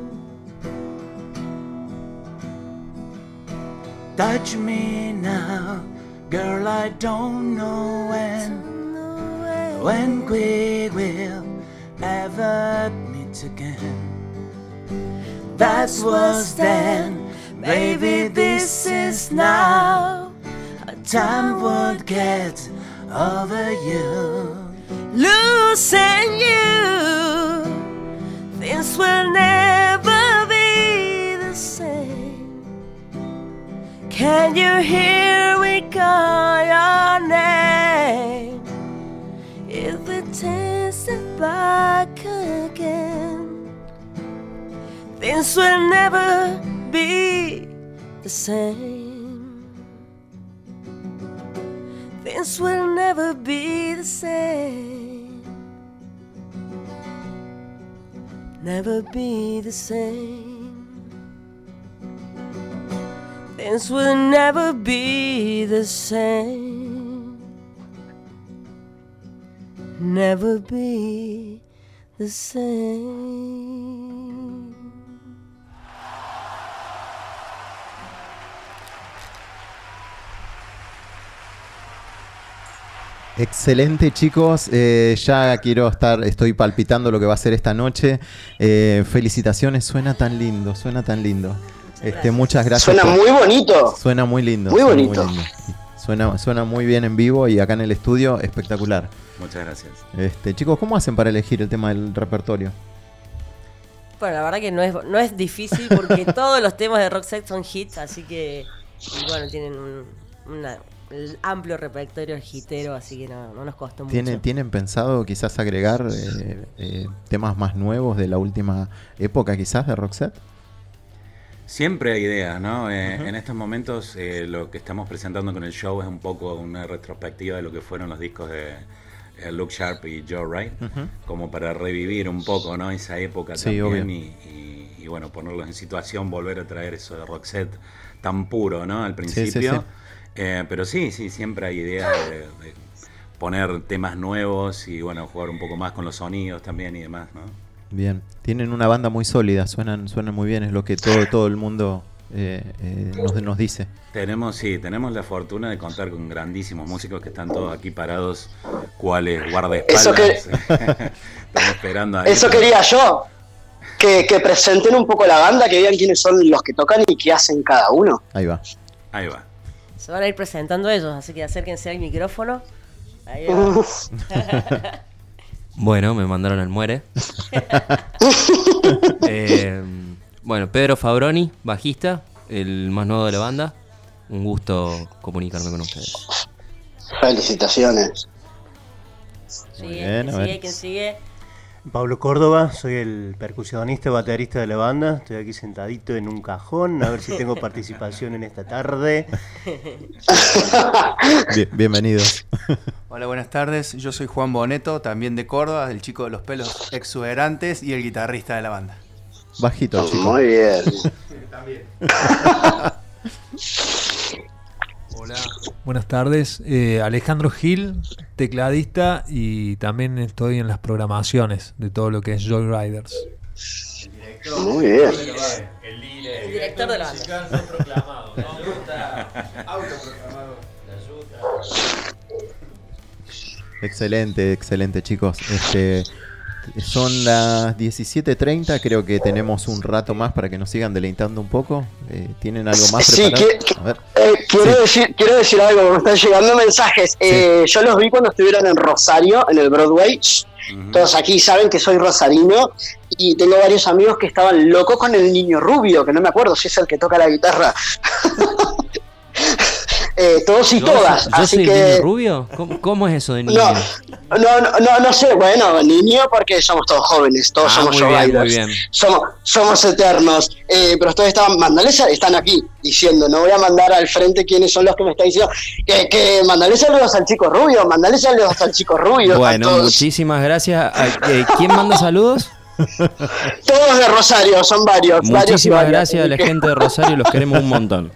S9: Touch me now, girl, I don't know when When we will ever meet again. That was then, baby, this is now. A time would get over you.
S7: Losing you, things will never be the same. Can you hear me call your name? If we taste it back again, things will never be the same. Things will never be the same. Never be the same. Things will never be the same. Never be the same.
S3: Excelente, chicos. Eh, ya quiero estar, estoy palpitando lo que va a ser esta noche. Eh, felicitaciones, suena tan lindo, suena tan lindo. Este, muchas gracias.
S4: Suena
S3: por...
S4: muy bonito.
S3: Suena muy lindo.
S4: Muy
S3: suena
S4: bonito.
S3: Muy lindo. Suena, suena muy bien en vivo y acá en el estudio, espectacular.
S8: Muchas gracias.
S3: Este, chicos, ¿cómo hacen para elegir el tema del repertorio?
S7: Bueno, la verdad que no es, no es difícil porque todos los temas de Roxette son hits, así que, y bueno, tienen un una, el amplio repertorio hitero, así que no, no nos costó mucho.
S3: ¿Tienen, ¿Tienen pensado quizás agregar eh, eh, temas más nuevos de la última época quizás de Roxette?
S8: Siempre hay ideas, ¿no? Eh,
S3: Uh-huh.
S8: En estos momentos eh, lo que estamos presentando con el show es un poco una retrospectiva de lo que fueron los discos de eh, Luke Sharp y Joe Wright,
S3: Uh-huh.
S8: como para revivir un poco, ¿no? Esa época
S3: Sí,
S8: también
S3: obvio.
S8: y, y, y bueno, ponerlos en situación, volver a traer eso de Roxette tan puro, ¿no? Al principio.
S3: Sí, sí, sí.
S8: Eh, pero sí, sí, siempre hay ideas de, de poner temas nuevos y bueno, jugar un poco más con los sonidos también y demás, ¿no?
S3: Bien, tienen una banda muy sólida, suenan, suenan muy bien, es lo que todo, todo el mundo eh, eh, nos, nos dice.
S8: Tenemos, sí, tenemos la fortuna de contar con grandísimos músicos que están todos aquí parados, cuales guardaespaldas.
S4: Eso que-
S8: Están esperando ahí.
S4: Eso quería yo. Que, que presenten un poco la banda, que vean quiénes son los que tocan y qué hacen cada uno.
S3: Ahí va.
S8: Ahí va.
S7: Se van a ir presentando ellos, así que acérquense al micrófono. Ahí va.
S10: Bueno, me mandaron al muere. Eh, bueno, Pedro Fabroni, bajista, el más nuevo de la banda. Un gusto comunicarme con ustedes.
S4: Felicitaciones.
S7: Sigue,
S3: bien,
S7: ¿quién
S3: a ver.
S7: sigue? ¿Quién sigue?
S11: Pablo Córdoba, soy el percusionista y baterista de la banda. Estoy aquí sentadito en un cajón, a ver si tengo participación en esta tarde.
S3: Bien, bienvenidos.
S12: Hola, buenas tardes. Yo soy Juan Boneto, también de Córdoba, el chico de los pelos exuberantes y el guitarrista de la banda.
S3: Bajito, chico.
S4: Muy bien.
S12: También.
S13: Hola, buenas tardes. Eh, Alejandro Gil, tecladista, y también estoy en las programaciones de todo lo que es Joyriders.
S4: Muy bien.
S7: El director de la banda.
S14: Autoproclamado, ¿no? Autoproclamado.
S3: Excelente, excelente, chicos. Este, son las diecisiete treinta, creo que tenemos un rato más para que nos sigan deleitando un poco. Eh, ¿Tienen algo más
S4: Sí,
S3: preparado?
S4: que-
S3: A ver.
S4: Eh, quiero,
S3: Sí.
S4: decir, quiero decir algo, me están llegando mensajes. Eh, yo los vi cuando estuvieron en Rosario, en el Broadway. Todos aquí saben que soy rosarino y tengo varios amigos que estaban locos con el niño rubio, que no me acuerdo si es el que toca la guitarra. eh, todos y
S10: ¿Yo
S4: todas.
S10: soy- ¿Yo
S4: así
S10: soy
S4: que...
S10: el niño rubio? ¿Cómo, cómo es eso de niño?
S4: No, no, no, no, no sé, bueno, niño porque somos todos jóvenes, todos
S10: Ah,
S4: somos
S10: muy bien,
S4: Joyriders.
S10: muy bien.
S4: Somos, somos eternos, eh, pero ustedes estaban, mandales, a- están aquí diciendo, no voy a mandar al frente quiénes son los que me están diciendo, que, que mandale saludos al chico rubio, mandale saludos al chico rubio. a
S10: Bueno,
S4: todos,
S10: muchísimas gracias. Ah, eh, ¿Quién manda saludos?
S4: todos de Rosario, son varios. varios y
S10: Muchísimas
S4: varias,
S10: gracias a la
S4: así que
S10: gente de Rosario, los queremos un montón.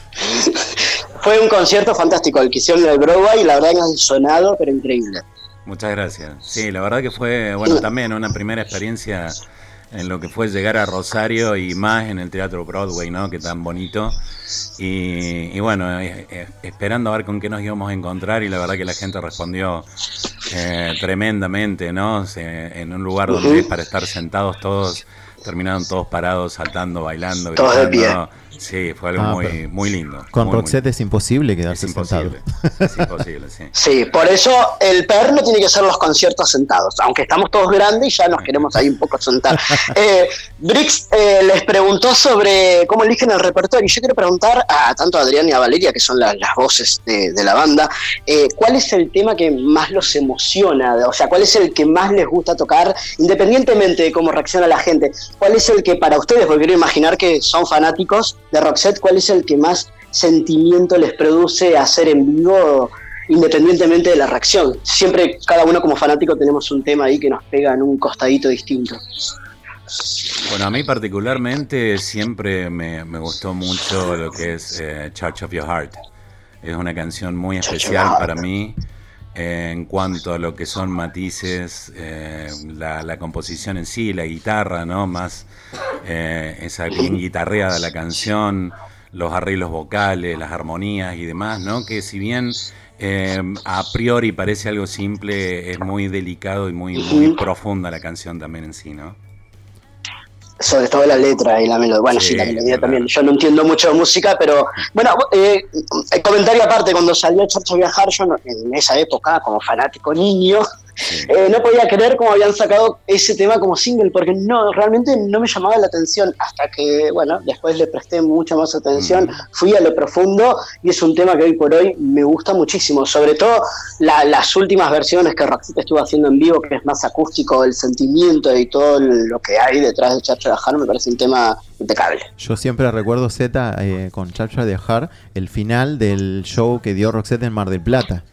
S4: Fue un concierto fantástico el que hicieron en el Broadway y la verdad que han sonado, pero increíble.
S8: Muchas gracias. Sí, la verdad que fue, bueno, también una primera experiencia en lo que fue llegar a Rosario y más en el Teatro Broadway, ¿no? Que tan bonito. Y, y bueno, eh, eh, esperando a ver con qué nos íbamos a encontrar y la verdad que la gente respondió eh, tremendamente, ¿no? Se- en un lugar donde
S4: Ujú.
S8: es para estar sentados todos, terminaron todos parados, saltando, bailando,
S4: Todos de
S8: gritando. Sí, fue algo
S3: Ah,
S8: muy,
S3: pero
S8: muy lindo.
S3: Con
S8: muy, muy
S3: Roxette es imposible quedarse
S8: Es
S3: sentado.
S8: imposible. Es imposible, sí.
S4: Sí, por eso el P E R no tiene que ser los conciertos sentados, aunque estamos todos grandes y ya nos queremos ahí un poco sentar. Eh, Brix eh, les preguntó sobre cómo eligen el repertorio. Yo quiero preguntar a tanto a Adrián y a Valeria, que son la- las voces de, de la banda, eh, ¿cuál es el tema que más los emociona? O sea, ¿cuál es el que más les gusta tocar, independientemente de cómo reacciona la gente? ¿Cuál es el que para ustedes, porque quiero imaginar que son fanáticos de Roxette, cuál es el que más sentimiento les produce hacer en vivo, independientemente de la reacción? Siempre cada uno como fanático tenemos un tema ahí que nos pega en un costadito distinto.
S8: Bueno, a mí particularmente siempre me, me gustó mucho lo que es eh, Church of Your Heart. Es una canción muy especial para mí eh, en cuanto a lo que son matices, eh, la, la composición en sí, la guitarra, ¿no? Más eh, esa bien guitarreada la canción, los arreglos vocales, las armonías y demás, ¿no? Que si bien eh, a priori parece algo simple, es muy delicado y muy, muy profunda la canción también en sí, ¿no?
S4: Sobre todo la letra y la melodía. Bueno, sí,
S8: Sí,
S4: la melodía
S8: claro.
S4: también. Yo no entiendo mucho de música, pero bueno, eh, el comentario aparte, cuando salió Church of Your Heart, yo no- en esa época, como fanático niño, eh, no podía creer cómo habían sacado ese tema como single, porque no, realmente no me llamaba la atención, hasta que, bueno, después le presté mucha más atención, fui a lo profundo, y es un tema que hoy por hoy me gusta muchísimo, sobre todo la- las últimas versiones que Roxette estuvo haciendo en vivo, que es más acústico, el sentimiento y todo lo que hay detrás de Church of Your Heart, me parece un tema impecable.
S3: Yo siempre recuerdo, Z, eh, con Chacha de Ajar, el final del show que dio Roxette en Mar del Plata.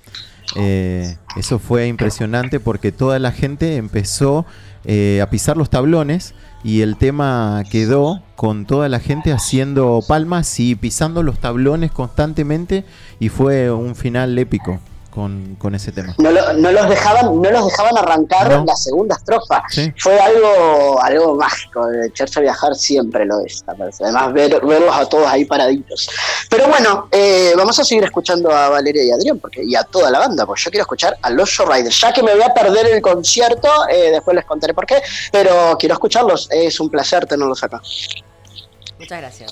S3: Eh, eso fue impresionante porque toda la gente empezó eh, a pisar los tablones y el tema quedó con toda la gente haciendo palmas y pisando los tablones constantemente y fue un final épico con, con ese tema.
S4: No, lo- no los dejaban no los dejaban arrancar
S3: No.
S4: la segunda estrofa.
S3: Sí.
S4: Fue algo algo mágico. De Church of Viajar siempre lo es. Además, ver, verlos a todos ahí paraditos. Pero bueno, eh, vamos a seguir escuchando a Valeria y a Adrián porque, y a toda la banda, porque yo quiero escuchar a los Joyriders. Ya que me voy a perder el concierto, eh, después les contaré por qué, pero quiero escucharlos. Es un placer tenerlos acá.
S7: Muchas gracias.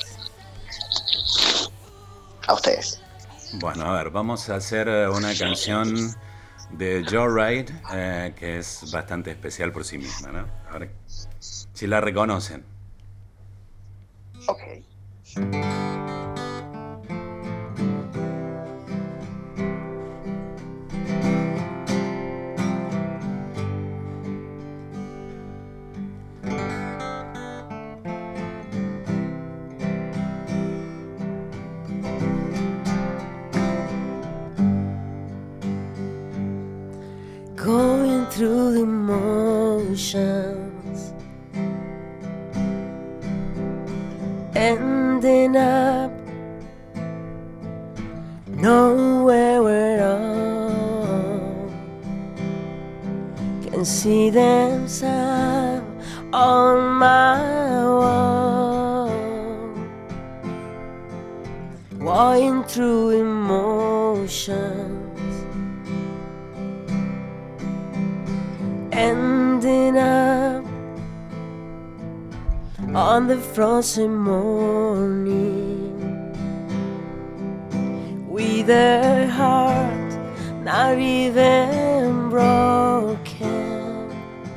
S4: A ustedes.
S8: Bueno, a ver, vamos a hacer eh, una canción de Joyride eh, que es bastante especial por sí misma, ¿no? A ver si la reconocen.
S4: Ok.
S7: emotions, ending up nowhere at all. Can see themselves on my wall, walking through emotions, ending up on the frozen morning with a heart not even broken.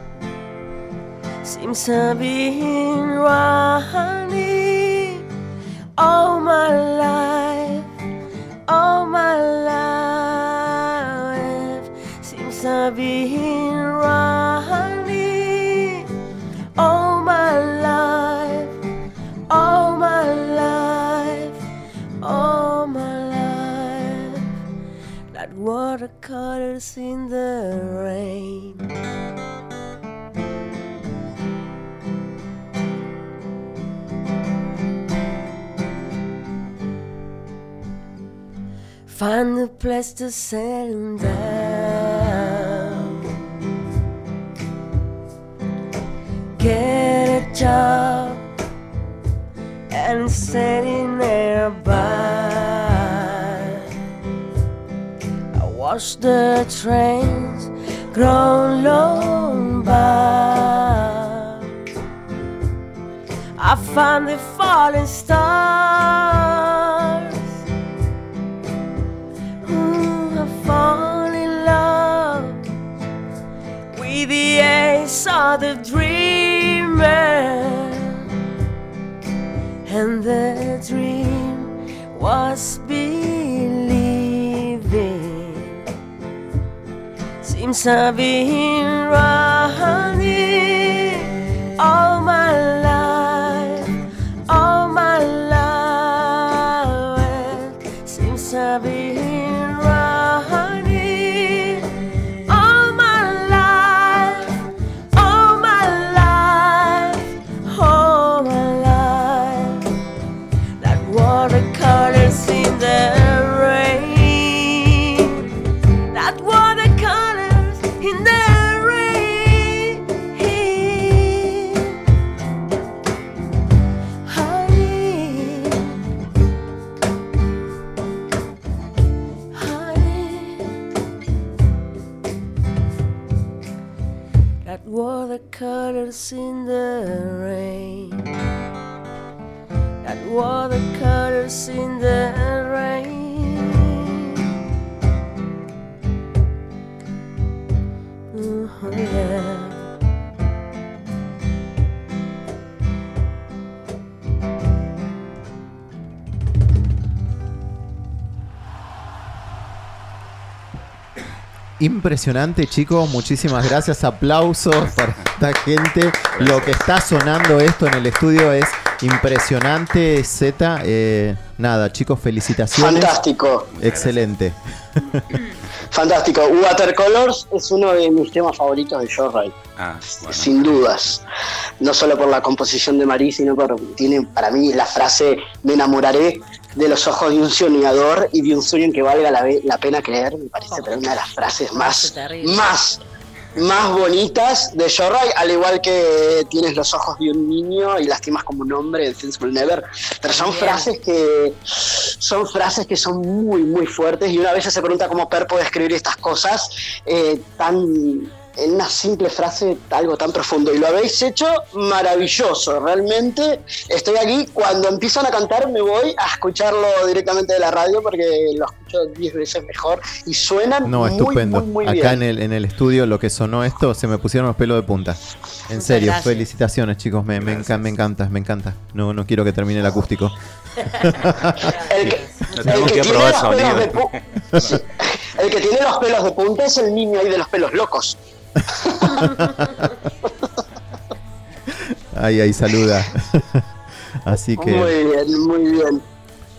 S7: Seems I've been running all my life, all my life. Seems I've been running all my life, all my life, all my life. Like watercolors in the rain. Find a place to settle down, get a job and sitting nearby. I watch the trains grow long by. I find the falling stars. Ooh, I fall in love with the ace of the dreamer, and the dream was believing. Seems I've been running all my life, all my life. Seems I've been running all my life, all my life, all my life. Like watercolors in the rain, like watercolors in the rain. Honey, honey, like watercolors in the rain, like watercolors in the rain. Oh, yeah.
S3: Impresionante, chicos, muchísimas gracias, aplausos para esta gente. Lo que está sonando esto en el estudio es impresionante, Z. Eh, nada, chicos, felicitaciones.
S4: Fantástico.
S3: Excelente.
S4: Fantástico. Watercolors es uno de mis temas favoritos de Joyride.
S8: Ah, bueno.
S4: Sin dudas. No solo por la composición de Marí, sino por tiene para mí la frase "me enamoraré de los ojos de un soñador y de un sueño en que valga la, la pena creer". Me parece oh. una de las frases más, más, más bonitas de Joyride, al igual que "tienes los ojos de un niño y lastimas como un hombre" de Things Will Never. Pero son Bien. frases que son frases que son muy, muy fuertes, y una vez se pregunta cómo Per puede escribir estas cosas eh, tan en una simple frase, algo tan profundo, y lo habéis hecho maravilloso. Realmente estoy aquí, cuando empiezan a cantar me voy a escucharlo directamente de la radio porque lo escucho diez veces mejor y suenan
S3: no,
S4: muy,
S3: estupendo.
S4: muy, muy
S3: Acá
S4: bien.
S3: en el, en el estudio lo que sonó esto, se me pusieron los pelos de punta. En
S7: Muchas
S3: serio,
S7: gracias.
S3: felicitaciones, chicos, me, me, enca- me encanta, me encanta. No, no quiero que termine el acústico.
S4: El que,
S8: No
S4: el
S8: tenemos
S4: que
S8: que
S4: tiene
S8: probar
S4: los pelos
S8: sonido.
S4: de pu- sí. El que tiene los pelos de punta es el niño ahí de los pelos locos.
S3: Ay, ay, saluda. Así que
S4: Muy bien, muy bien.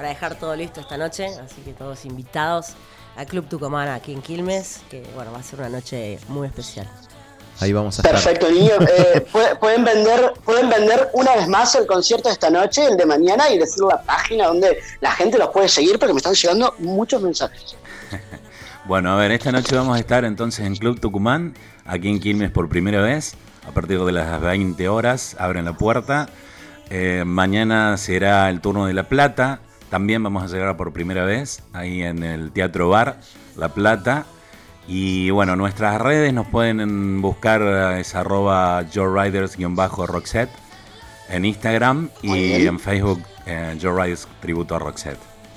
S7: para dejar todo listo esta noche, así que todos invitados al Club Tucumán aquí en Quilmes, que bueno, va a ser una noche muy especial.
S3: Ahí vamos a estar.
S4: Perfecto, niños. Eh, pueden vender pueden vender una vez más el concierto de esta noche, el de mañana, y decir la página donde la gente los puede seguir, porque me están llegando muchos mensajes.
S8: Bueno, a ver, esta noche vamos a estar entonces en Club Tucumán, aquí en Quilmes por primera vez, a partir de las veinte horas, abren la puerta. Eh, mañana será el turno de La Plata, también vamos a llegar por primera vez, ahí en el Teatro Bar La Plata. Y bueno, nuestras redes nos pueden buscar, es arroba joeriders-roxette en Instagram y en Facebook, eh, Joe Riders Tributo a Roxette.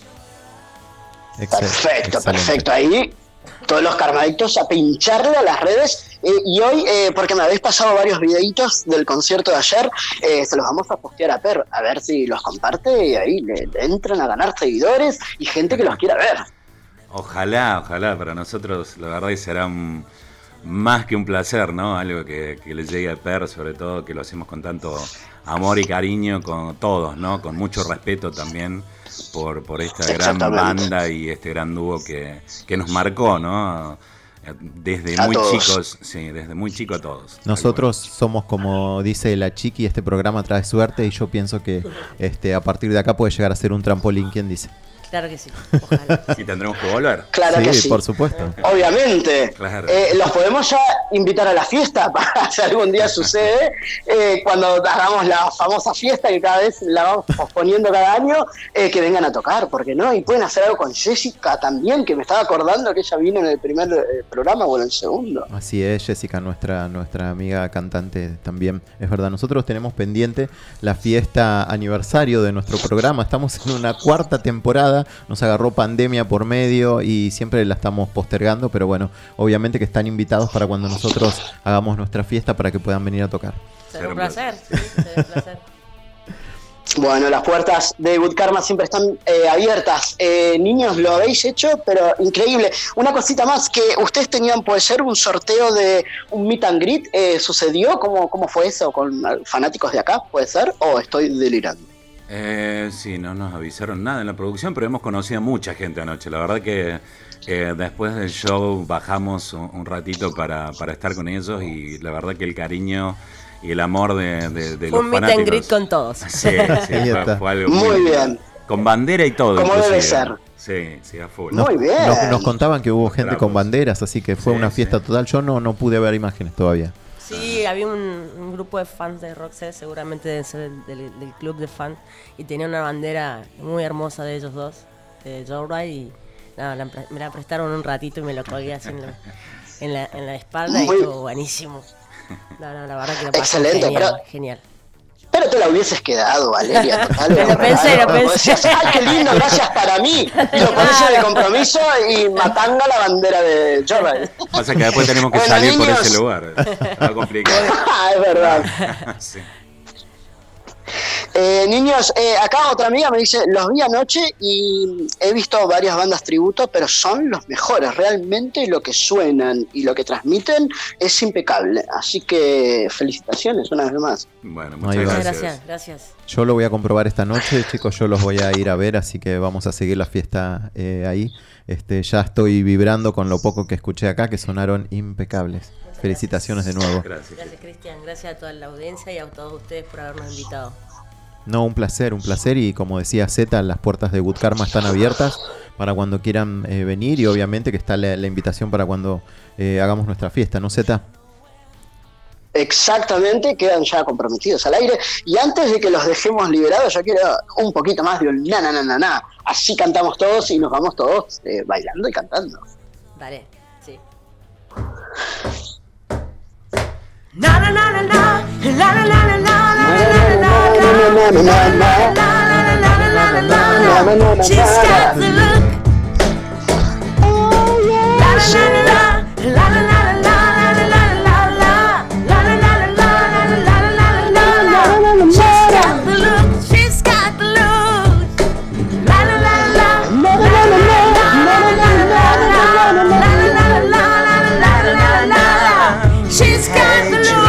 S4: Perfecto, excelente. Perfecto. Ahí todos los karmadictos a pincharle a las redes. Eh, y hoy, eh, porque me habéis pasado varios videitos del concierto de ayer, eh, se los vamos a postear a Per, a ver si los comparte y ahí le, le entran a ganar seguidores y gente que los quiera ver.
S8: Ojalá, ojalá, para nosotros la verdad será un, más que un placer, ¿no? Algo que, que le llegue a Per, sobre todo que lo hacemos con tanto amor y cariño con todos, ¿no? Con mucho respeto también por, por esta gran banda y este gran dúo que, que nos marcó, ¿no? Desde a muy todos. chicos, sí, desde muy chico a todos.
S3: Nosotros somos, como dice la Chiqui, este programa trae suerte y yo pienso que este a partir de acá puede llegar a ser un trampolín, ¿quién dice?
S7: Claro que sí, ojalá.
S8: ¿Y tendremos que volver?
S4: Claro
S3: sí,
S4: que sí,
S3: por supuesto.
S4: Obviamente.
S8: Claro.
S4: Eh, los podemos ya invitar a la fiesta, para si algún día sucede, eh, cuando hagamos la famosa fiesta que cada vez la vamos posponiendo cada año, eh, que vengan a tocar, ¿por qué no? Y pueden hacer algo con Jessica también, que me estaba acordando que ella vino en el primer eh, programa o en el segundo.
S3: Así es, Jessica, nuestra, nuestra amiga cantante también. Es verdad, nosotros tenemos pendiente la fiesta aniversario de nuestro programa. Estamos en una cuarta temporada. Nos agarró pandemia por medio y siempre la estamos postergando, pero bueno, obviamente que están invitados para cuando nosotros hagamos nuestra fiesta para que puedan venir a tocar.
S7: Será un placer, sí, será un placer.
S4: Bueno, las puertas de Good Karma siempre están eh, abiertas. Eh, niños, lo habéis hecho, pero increíble. Una cosita más, que ustedes tenían, puede ser, un sorteo de un meet and greet. Eh, ¿Sucedió? ¿Cómo, ¿Cómo fue eso con fanáticos de acá? ¿Puede ser? ¿O estoy delirando?
S8: Eh, sí, no nos avisaron nada en la producción, pero hemos conocido a mucha gente anoche. La verdad que eh, después del show bajamos un, un ratito para, para estar con ellos y la verdad que el cariño y el amor de, de, de los
S7: un
S8: fanáticos. Un meet and greet
S7: con todos.
S8: Sí, sí fue, fue algo
S4: muy, muy bien.
S8: Con bandera y todo.
S4: Como
S8: inclusive.
S4: Debe ser.
S8: Sí, sí, a full.
S3: Nos,
S4: muy bien.
S3: Nos, nos contaban que hubo gente con banderas, así que fue sí, una fiesta sí. total. Yo no, no pude ver imágenes todavía.
S7: Sí, había un, un grupo de fans de Roxette, seguramente debe ser del, del, del club de fans, y tenía una bandera muy hermosa de ellos dos, de Joe Ride, y nada, la, me la prestaron un ratito y me lo colgué así en la, en la, en la espalda muy... y estuvo buenísimo. No, no, la verdad que lo pasé
S4: excelente,
S7: genial,
S4: pero...
S7: genial.
S4: Pero te la hubieses quedado, Valeria. Total,
S7: lo pensé, lo pensé.
S4: Decías, ¡ay, qué lindo, gracias para mí! Y lo pones en el compromiso y matanga la bandera de Jordan.
S8: Pasa que después tenemos que bueno, salir niños... por ese lugar. Está complicado.
S4: Ah, es verdad.
S8: Sí.
S4: Eh, niños, eh, acá otra amiga me dice, los vi anoche y he visto varias bandas tributo, pero son los mejores. Realmente lo que suenan y lo que transmiten es impecable. Así que felicitaciones una vez más.
S8: Bueno, muchas gracias.
S7: gracias. Gracias.
S3: Yo lo voy a comprobar esta noche, chicos, yo los voy a ir a ver, así que vamos a seguir la fiesta eh, ahí. Este, ya estoy vibrando con lo poco que escuché acá, que sonaron impecables. Muchas felicitaciones
S7: gracias.
S3: de nuevo.
S7: Gracias, gracias Cristian. Gracias a toda la audiencia y a todos ustedes por habernos invitado.
S3: No, un placer, un placer y como decía Zeta, las puertas de Good Karma están abiertas para cuando quieran eh, venir y obviamente que está la, la invitación para cuando eh, hagamos nuestra fiesta, ¿no, Zeta?
S4: Exactamente, quedan ya comprometidos al aire y antes de que los dejemos liberados yo quiero un poquito más de un na na na na na, así cantamos todos y nos vamos todos eh, bailando y cantando.
S7: Dale, sí.
S5: Na na na na na, la la la la la. She's got the look. Oh yeah. La la la la la la la la la la la la la la. She's got the look. She's got the look. La la la la la la la la la la la. She's got the look.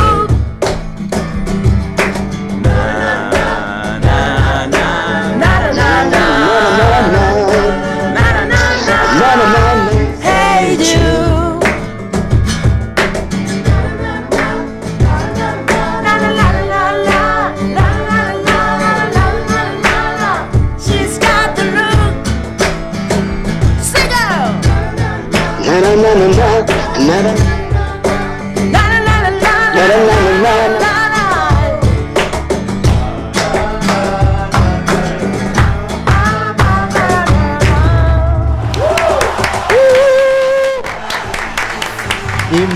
S4: Na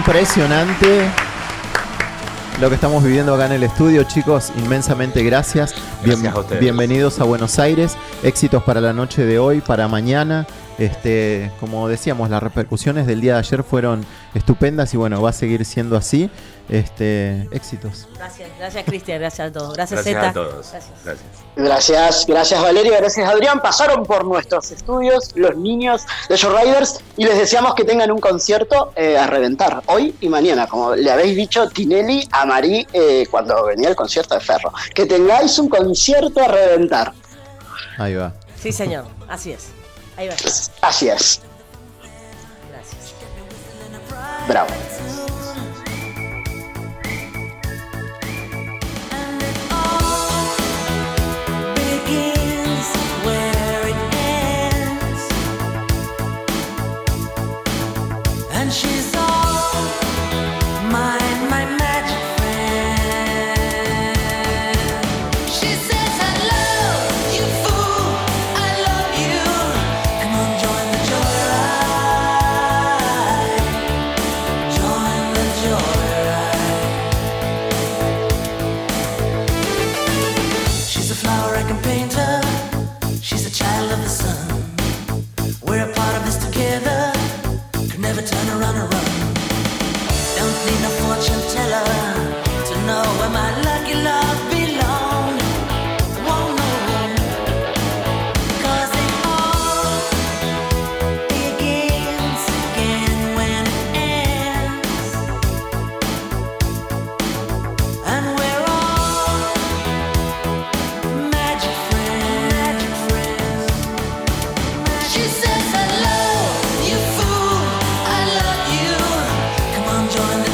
S3: Impresionante lo que estamos viviendo acá en el estudio, chicos. Inmensamente gracias. Bien-
S8: Gracias a ustedes.
S3: bienvenidos a Buenos Aires. Éxitos para la noche de hoy, para mañana. Este, como decíamos, las repercusiones del día de ayer fueron estupendas y bueno, va a seguir siendo así. Este, éxitos.
S7: Gracias, gracias Cristian, gracias a todos. Gracias,
S8: Gracias
S7: Zeta.
S8: a todos.
S7: Gracias.
S8: Gracias.
S4: Gracias, gracias Valeria, gracias Adrián. Pasaron por nuestros estudios los niños de Show Riders y les deseamos que tengan un concierto eh, a reventar hoy y mañana, como le habéis dicho Tinelli a Marí eh, cuando venía el concierto de Ferro. Que tengáis un concierto a reventar.
S3: Ahí va.
S7: Sí, señor, así es. Ahí va.
S4: Así es.
S7: Gracias.
S4: Bravo.
S5: Begins where it ends, and she's all mine, my magic friend. She says, I love you, fool, I love you. Come on, join the joyride, join the joyride. She's a flower I can paint her. She's a child of the sun. We're a part of this together. Could never turn around or run. Don't need no fortune teller to know where my lucky love belongs. Won't know. 'Cause it all begins again when it ends. And we're all magic friends. She says, I love you, fool, I love you. Come on, join the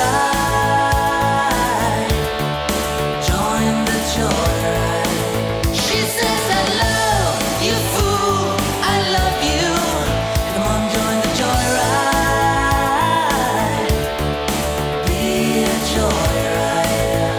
S5: joyride, join the joyride. She says, I love you, fool, I love you. Come on, join the joyride, be a joyride.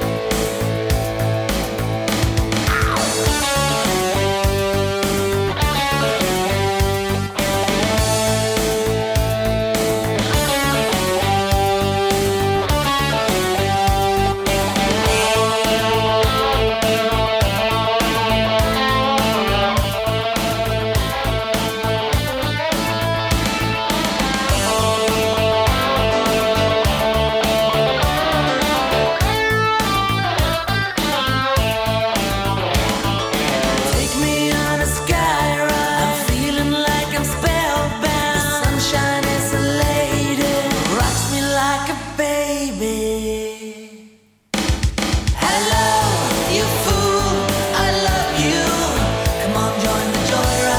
S5: Take me on a sky ride. I'm feeling like I'm spellbound. The sunshine is elated, rocks me like a baby. Hello, you fool, I love you. Come on, join the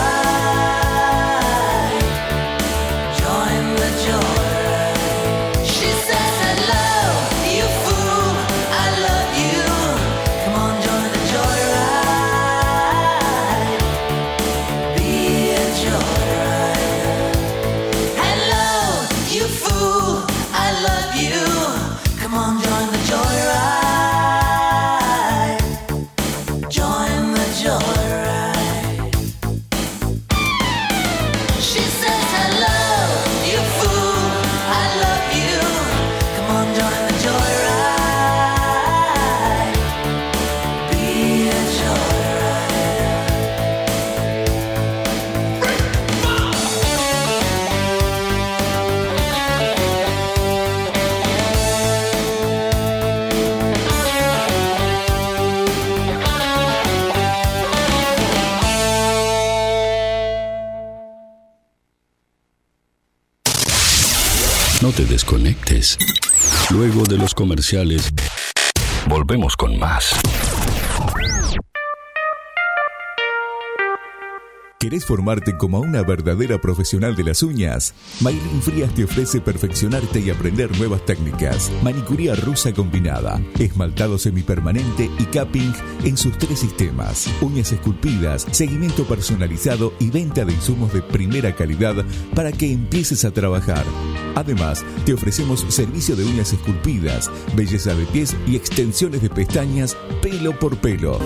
S5: joyride, join the joyride. She says, hello, you fool, I love you. Come on, join the joyride, be a joyride. Hello, you fool, I love you. Come on, join the joyride, join the joyride. She says, hello, you fool, I love you. Come on, join the joyride, be a
S6: No te desconectes. Luego de los comerciales, volvemos con más.
S1: ¿Querés formarte como una verdadera profesional de las uñas? Maylin Frías te ofrece perfeccionarte y aprender nuevas técnicas. Manicuría rusa combinada, esmaltado semipermanente y capping en sus tres sistemas. Uñas esculpidas, seguimiento personalizado y venta de insumos de primera calidad para que empieces a trabajar. Además, te ofrecemos servicio de uñas esculpidas, belleza de pies y extensiones de pestañas pelo por pelo.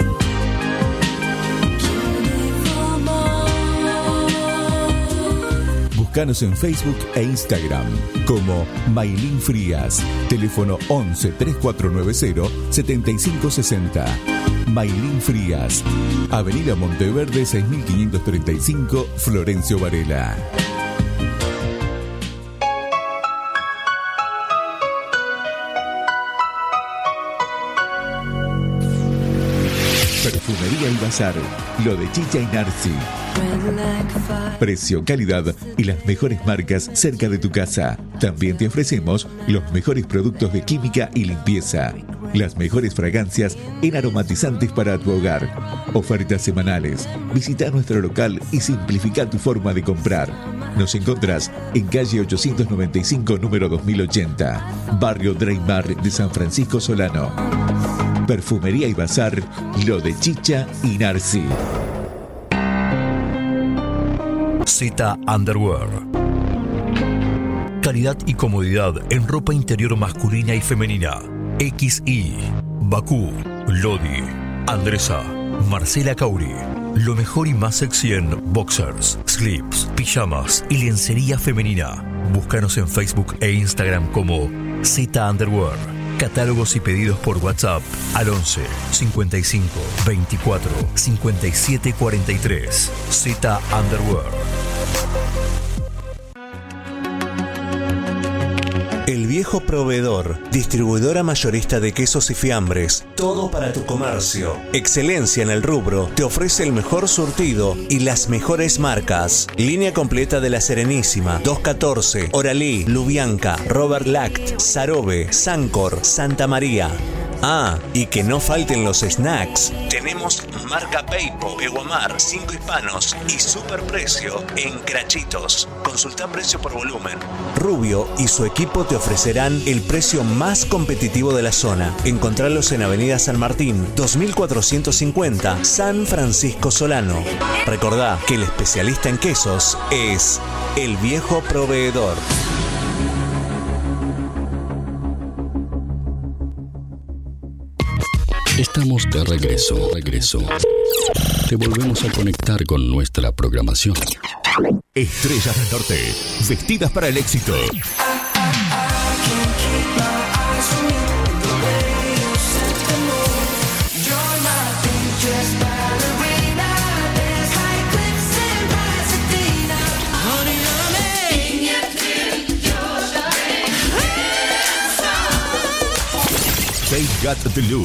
S1: Búscanos en Facebook e Instagram como Maylin Frías. Teléfono once, treinta y cuatro noventa, setenta y cinco sesenta. Maylin Frías. Avenida Monteverde seis mil quinientos treinta y cinco, Florencio Varela. Perfumería y Bazar, lo de Chicha y Narci. Precio, calidad y las mejores marcas cerca de tu casa. También te ofrecemos los mejores productos de química y limpieza. Las mejores fragancias en aromatizantes para tu hogar. Ofertas semanales. Visita nuestro local y simplifica tu forma de comprar. Nos encontrás en calle ochocientos noventa y cinco, número dos mil ochenta, barrio Dreymar de San Francisco Solano. Perfumería y Bazar, lo de Chicha y Narci.
S15: Z Underwear. Calidad y comodidad en ropa interior masculina y femenina. X I, Bakú, Lodi, Andresa, Marcela Cauri. Lo mejor y más sexy en boxers, slips, pijamas y lencería femenina. Búscanos en Facebook e Instagram como Z Underwear. Catálogos y pedidos por WhatsApp al once, cincuenta y cinco, veinticuatro, cincuenta y siete cuarenta y tres. Z Underwear.
S16: El Viejo Proveedor, distribuidora mayorista de quesos y fiambres, todo para tu comercio. Excelencia en el rubro, te ofrece el mejor surtido y las mejores marcas. Línea completa de La Serenísima, doscientos catorce, Oralí, Lubianca, Robert Lact, Sarobe, Sancor, Santa María. Ah, y que no falten los snacks. Tenemos marca Peipo, Peguamar, Cinco Hispanos y superprecio en Crachitos. Consulta precio por volumen. Rubio y su equipo te ofrecerán el precio más competitivo de la zona. Encontralos en Avenida San Martín, dos mil cuatrocientos cincuenta, San Francisco Solano. Recordá que el especialista en quesos es El Viejo Proveedor.
S6: Estamos de regreso, regreso. Te volvemos a conectar con nuestra programación.
S1: Estrellas del Norte, vestidas para el éxito. They got the look.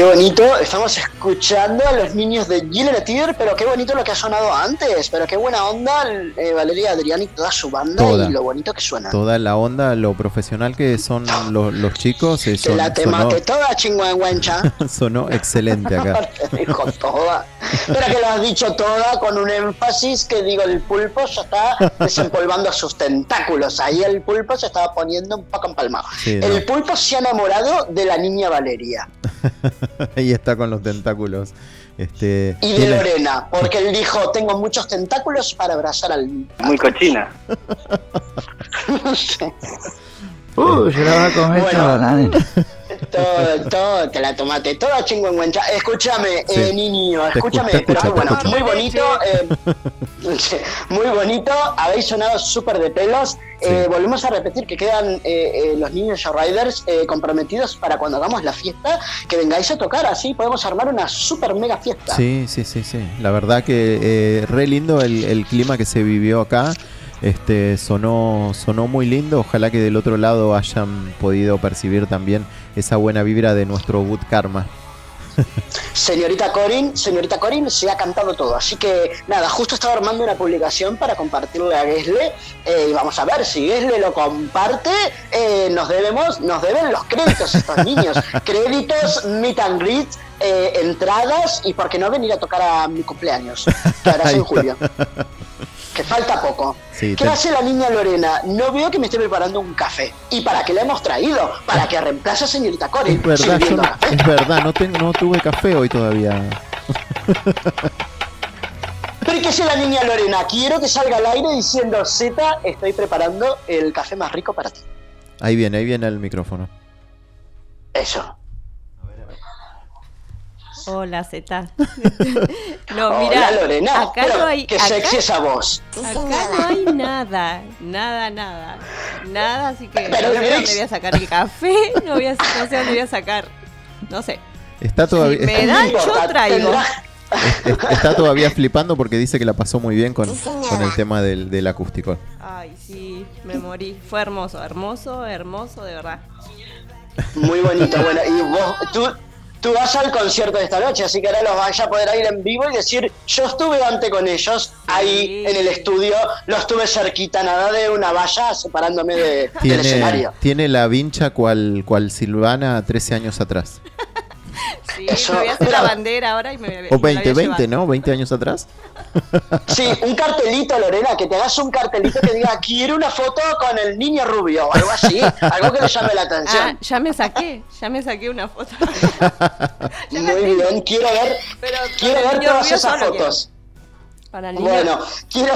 S4: qué bonito. Estamos escuchando a los niños de Gillen Theater, pero qué bonito lo que ha sonado antes. Pero qué buena onda, eh, Valeria Adrián y toda su banda
S3: Toda.
S4: y lo bonito que suena.
S3: Toda la onda, lo profesional que son los, los chicos. eh,
S4: Te
S3: son-
S4: la te
S3: sonó,
S4: mate toda, chingüengüencha.
S3: sonó excelente acá.
S4: Te dijo toda. Espera que lo has dicho toda con un énfasis que digo, el pulpo ya está desempolvando sus tentáculos. Ahí el pulpo se estaba poniendo un poco empalmado.
S3: Sí, no.
S4: El pulpo se ha enamorado de la niña Valeria
S3: Ahí está con los tentáculos. Este,
S4: y de
S3: tiene-
S4: Lorena, porque él dijo, tengo muchos tentáculos para abrazar al...
S17: Muy cochina.
S18: Uh, se la va a comer
S4: Bueno.
S18: toda la nena.
S4: Todo, todo, te la tomaste toda chingüengüencha. Escúchame,
S3: Sí.
S4: eh, niño,
S3: Te
S4: escúchame,
S3: escu- te
S4: pero
S3: escucho,
S4: bueno,
S3: te escucho.
S4: muy bonito, eh, muy bonito, habéis sonado súper de pelos. Eh, volvemos a repetir que quedan eh, eh, los niños Showriders eh, comprometidos para cuando hagamos la fiesta, que vengáis a tocar, así podemos armar una super mega fiesta.
S3: Sí, sí, sí, sí. La verdad que eh, re lindo el, el clima que se vivió acá. Este sonó, sonó muy lindo. Ojalá que del otro lado hayan podido percibir también esa buena vibra de nuestro Good Karma.
S4: Señorita Corin, señorita Corin, se ha cantado todo. Así que nada, justo estaba armando una publicación para compartirle a Gesle. Eh, y vamos a ver si Gesle lo comparte. Eh, nos debemos, nos deben los créditos estos niños. Créditos, meet and greet, eh, entradas y por qué no venir a tocar a mi cumpleaños, que ahora es en julio. Que falta poco.
S3: Sí,
S4: ¿Qué
S3: te-
S4: hace la niña Lorena? No veo que me esté preparando un café. ¿Y para qué la hemos traído? Para que reemplace a señorita Corin.
S3: Es verdad, yo
S4: sirviendo
S3: no,
S4: café.
S3: es verdad, no, tengo, no tuve café hoy todavía.
S4: Pero ¿y qué hace la niña Lorena? Quiero que salga al aire diciendo, Z, estoy preparando el café más rico para ti.
S3: Ahí viene, ahí viene el micrófono.
S4: Eso.
S19: Hola, Zeta. No,
S4: Hola,
S19: mira,
S4: Lorena.
S19: acá
S4: Pero
S19: no hay.
S4: qué
S19: acá-
S4: sexy esa voz.
S19: Acá no hay nada, nada, nada, nada, así que
S4: Pero
S19: no
S4: el
S19: sé dónde
S4: Brix.
S19: voy a sacar el café, no, voy a, no sé dónde voy a sacar, no sé.
S3: Está todavía,
S19: Si me
S3: está,
S19: dan, yo traigo.
S3: es- está todavía flipando porque dice que la pasó muy bien con, con el tema del, del acústico.
S19: Ay, sí, me morí. Fue hermoso, hermoso, hermoso, de verdad.
S4: Muy bonito. Bueno, y vos, tú, tú vas al concierto de esta noche, así que ahora los vas a poder ir en vivo y decir, yo estuve antes con ellos, ahí en el estudio, los tuve cerquita, nada de una valla separándome de, del
S3: Tiene,
S4: escenario.
S3: tiene la vincha cual, cual Silvana trece años atrás.
S19: Sí,
S4: Eso,
S19: me voy a hacer
S4: mira.
S19: la bandera ahora y me, me
S3: O
S19: la voy a
S3: veinte,
S19: llevar.
S3: veinte, ¿no? veinte años atrás.
S4: Sí, un cartelito, Lorena, que te hagas un cartelito que diga, quiero una foto con el niño rubio, o algo así, algo que le llame la atención.
S19: Ah, ya me saqué, ya me saqué una foto.
S4: Muy bien, quiero ver,
S19: Pero
S4: quiero
S19: con el
S4: ver
S19: niño
S4: todas
S19: rubio
S4: esas
S19: solo
S4: fotos.
S19: Para el niño.
S4: Bueno, quiero...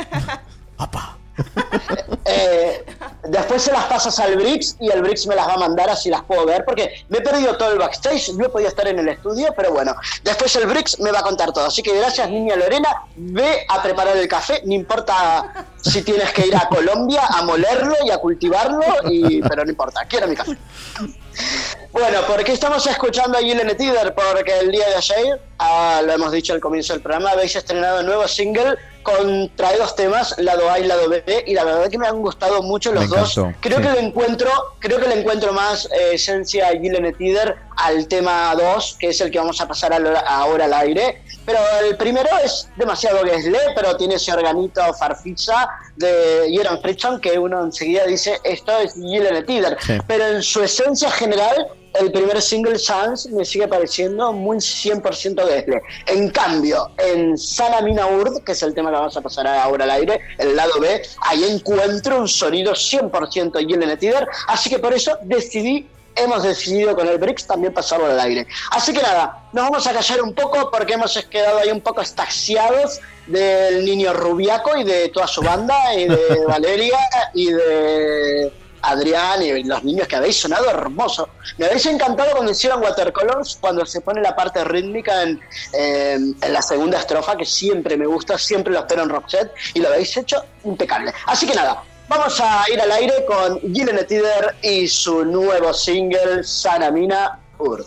S4: Eh, después se las pasas al Brix y el Brix me las va a mandar así las puedo ver porque me he perdido todo el backstage, no he podido estar en el estudio, pero bueno, después el Brix me va a contar todo, así que gracias niña Lorena, ve a preparar el café, no importa si tienes que ir a Colombia a molerlo y a cultivarlo, y, pero no importa, quiero mi café. Bueno, ¿por qué estamos escuchando a Gillen Theater? Porque el día de ayer, ah, lo hemos dicho al comienzo del programa, habéis estrenado un nuevo single con trae dos temas, lado A y lado B, y la verdad que me han gustado mucho los
S3: Me
S4: dos.
S3: encantó,
S4: Creo
S3: sí.
S4: que le encuentro, creo que le encuentro más eh, esencia a Gillen Theater al tema dos, que es el que vamos a pasar al- ahora al aire. Pero el primero es demasiado Gesle, pero tiene ese organito farfisa de Jöran Fritzson que uno enseguida dice, esto es Gillen Theater.
S3: Sí.
S4: Pero en su esencia general, el primer single, Sans, me sigue pareciendo muy cien por ciento Gesle. En cambio, en Sana Mina Urd, que es el tema que vamos a pasar ahora al aire, el lado B, ahí encuentro un sonido cien por ciento Gillen Theater, así que por eso decidí, hemos decidido con el Brix también pasarlo al aire. Así que nada, nos vamos a callar un poco porque hemos quedado ahí un poco extasiados del niño Rubiaco y de toda su banda, y de Valeria y de Adrián y los niños que habéis sonado hermoso. Me habéis encantado cuando hicieron Watercolors, cuando se pone la parte rítmica en, eh, en la segunda estrofa, que siempre me gusta, siempre lo espero en Roxette, y lo habéis hecho impecable. Así que nada, vamos a ir al aire con Gillen Theater y su nuevo single, Sana Mina Urd.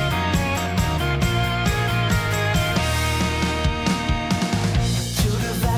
S5: To the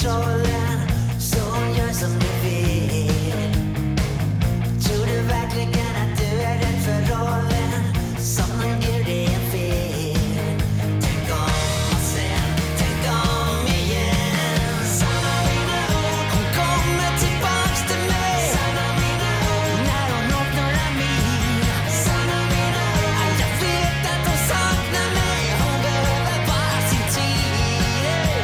S5: strålen som gör som du vill. Tror du verkligen att du är rädd för rollen som en gud i en film? Tänk om och sen, tänk om igen. Sanna mina ord, hon kommer tillbaks till mig. Sanna mina ord, när hon åkt några mil. Sanna mina ord, jag vet att hon saknar mig. Hon behöver bara sin tid.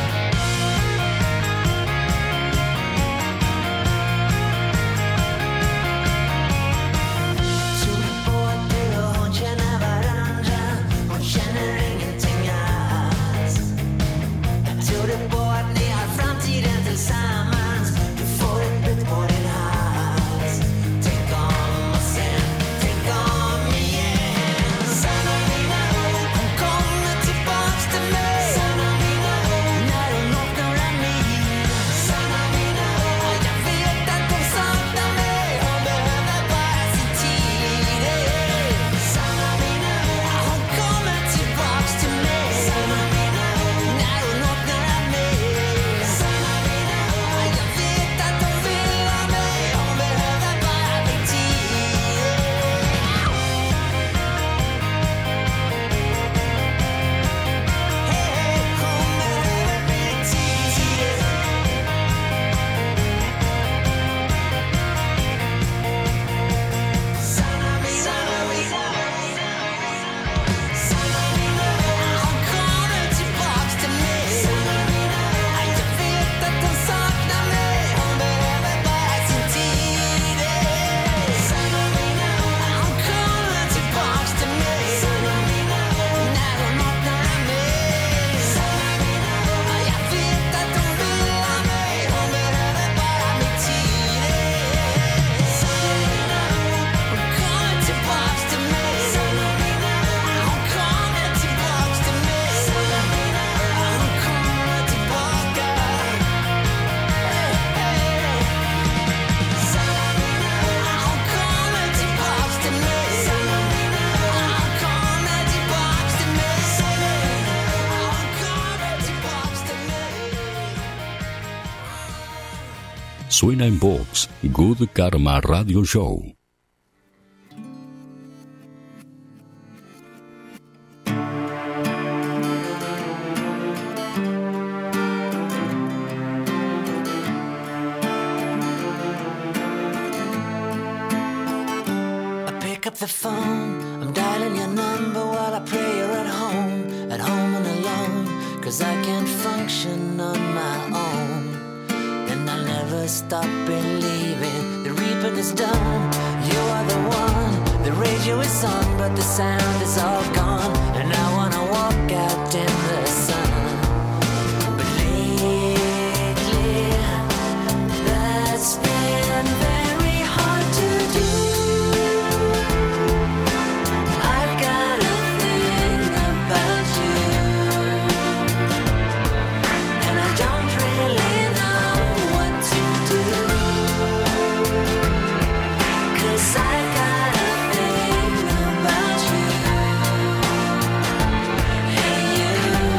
S5: Tror på att du och hon känner varandra. Hon känner ingenting alls. Jag tror på att ni har framtiden tillsammans. Du får ett bit på din hals. Tänk om och sen, tänk om igen. Sanna mina ord, hon kommer tillbaks till mig. Sanna mina ord, när hon åkt några mil. Sanna mina ord, jag vet att hon saknar mig. Hon behöver bara sin tid. Sanna mina ord, hon kommer tillbaks till mig. Sanna mina ord, när hon åkt några mil. Sanna mina ord, jag vet att hon vill ha mig. Hon behöver bara min tid. Hej, hon behöver min tid. Sanna mina ord, Sanna mina ord, hon kommer tillbaks till mig. Sanna mina ord, jag vet att hon saknar mig. Hon behöver bara sin tid. Sanna mina ord, hon kommer tillbaks till mig. Sanna mina ord, när hon öppnar mig. Sanna mina ord, jag vet att hon vill ha mig. Hon behöver bara min tid. Sanna mina ord, hon kommer tillbaks till mig. Sanna mina ord, hon kommer tillbaks till mig. Sanna mina ord, hon kommer tillbaka. Sanna mina ord, hon kommer tillbaks till mig. Sanna mina ord, hon kommer tillbaks till mig. Sanna mina ord, hon kommer tillbaks till mig.
S6: Suena en Vox, Good Karma Radio Show.
S5: I pick up the phone, I'm dialing your number while I pray you're at home, at home and alone, cause I can't function on my own. And I'll never stop believing the reaping is done. You are the one, the radio is on, but the sound is all gone. And I wanna walk out in the sun. But lately, that's been very hard to do. I've got a thing about you, and I don't really know what to do. 'Cause I've got a thing about you. Hey you,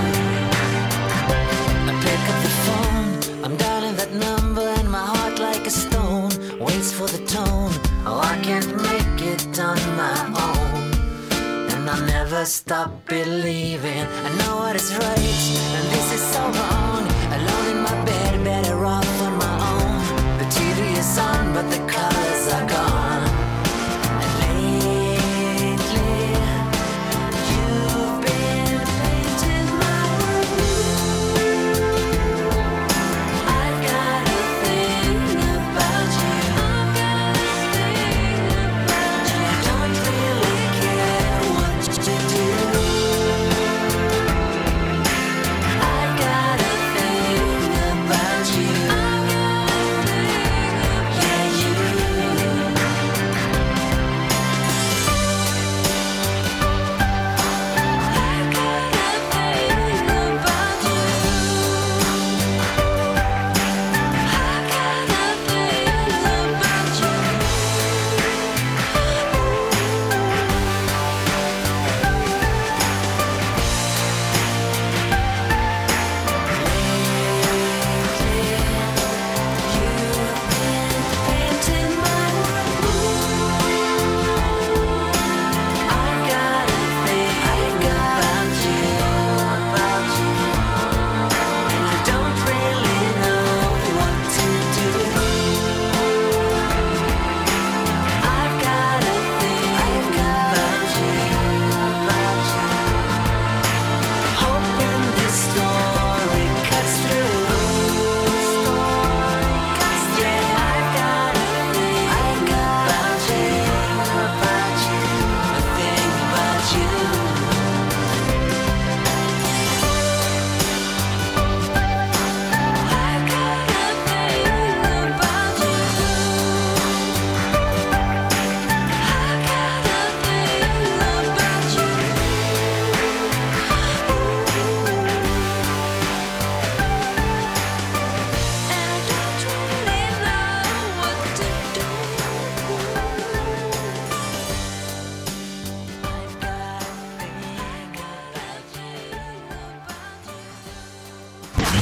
S5: I pick up the phone, I'm dialing that number, and my heart like a stone waits for the tone. Oh, I can't make it on my own. And I'll never stop believing I know what is right, and this is so wrong. Alone in my bed, better off on my own. The T V is on, but the colors are gone. And lately, you've been painting my room. I've got a thing about you. I've got a thing about you. I don't really care what you do. I've got a thing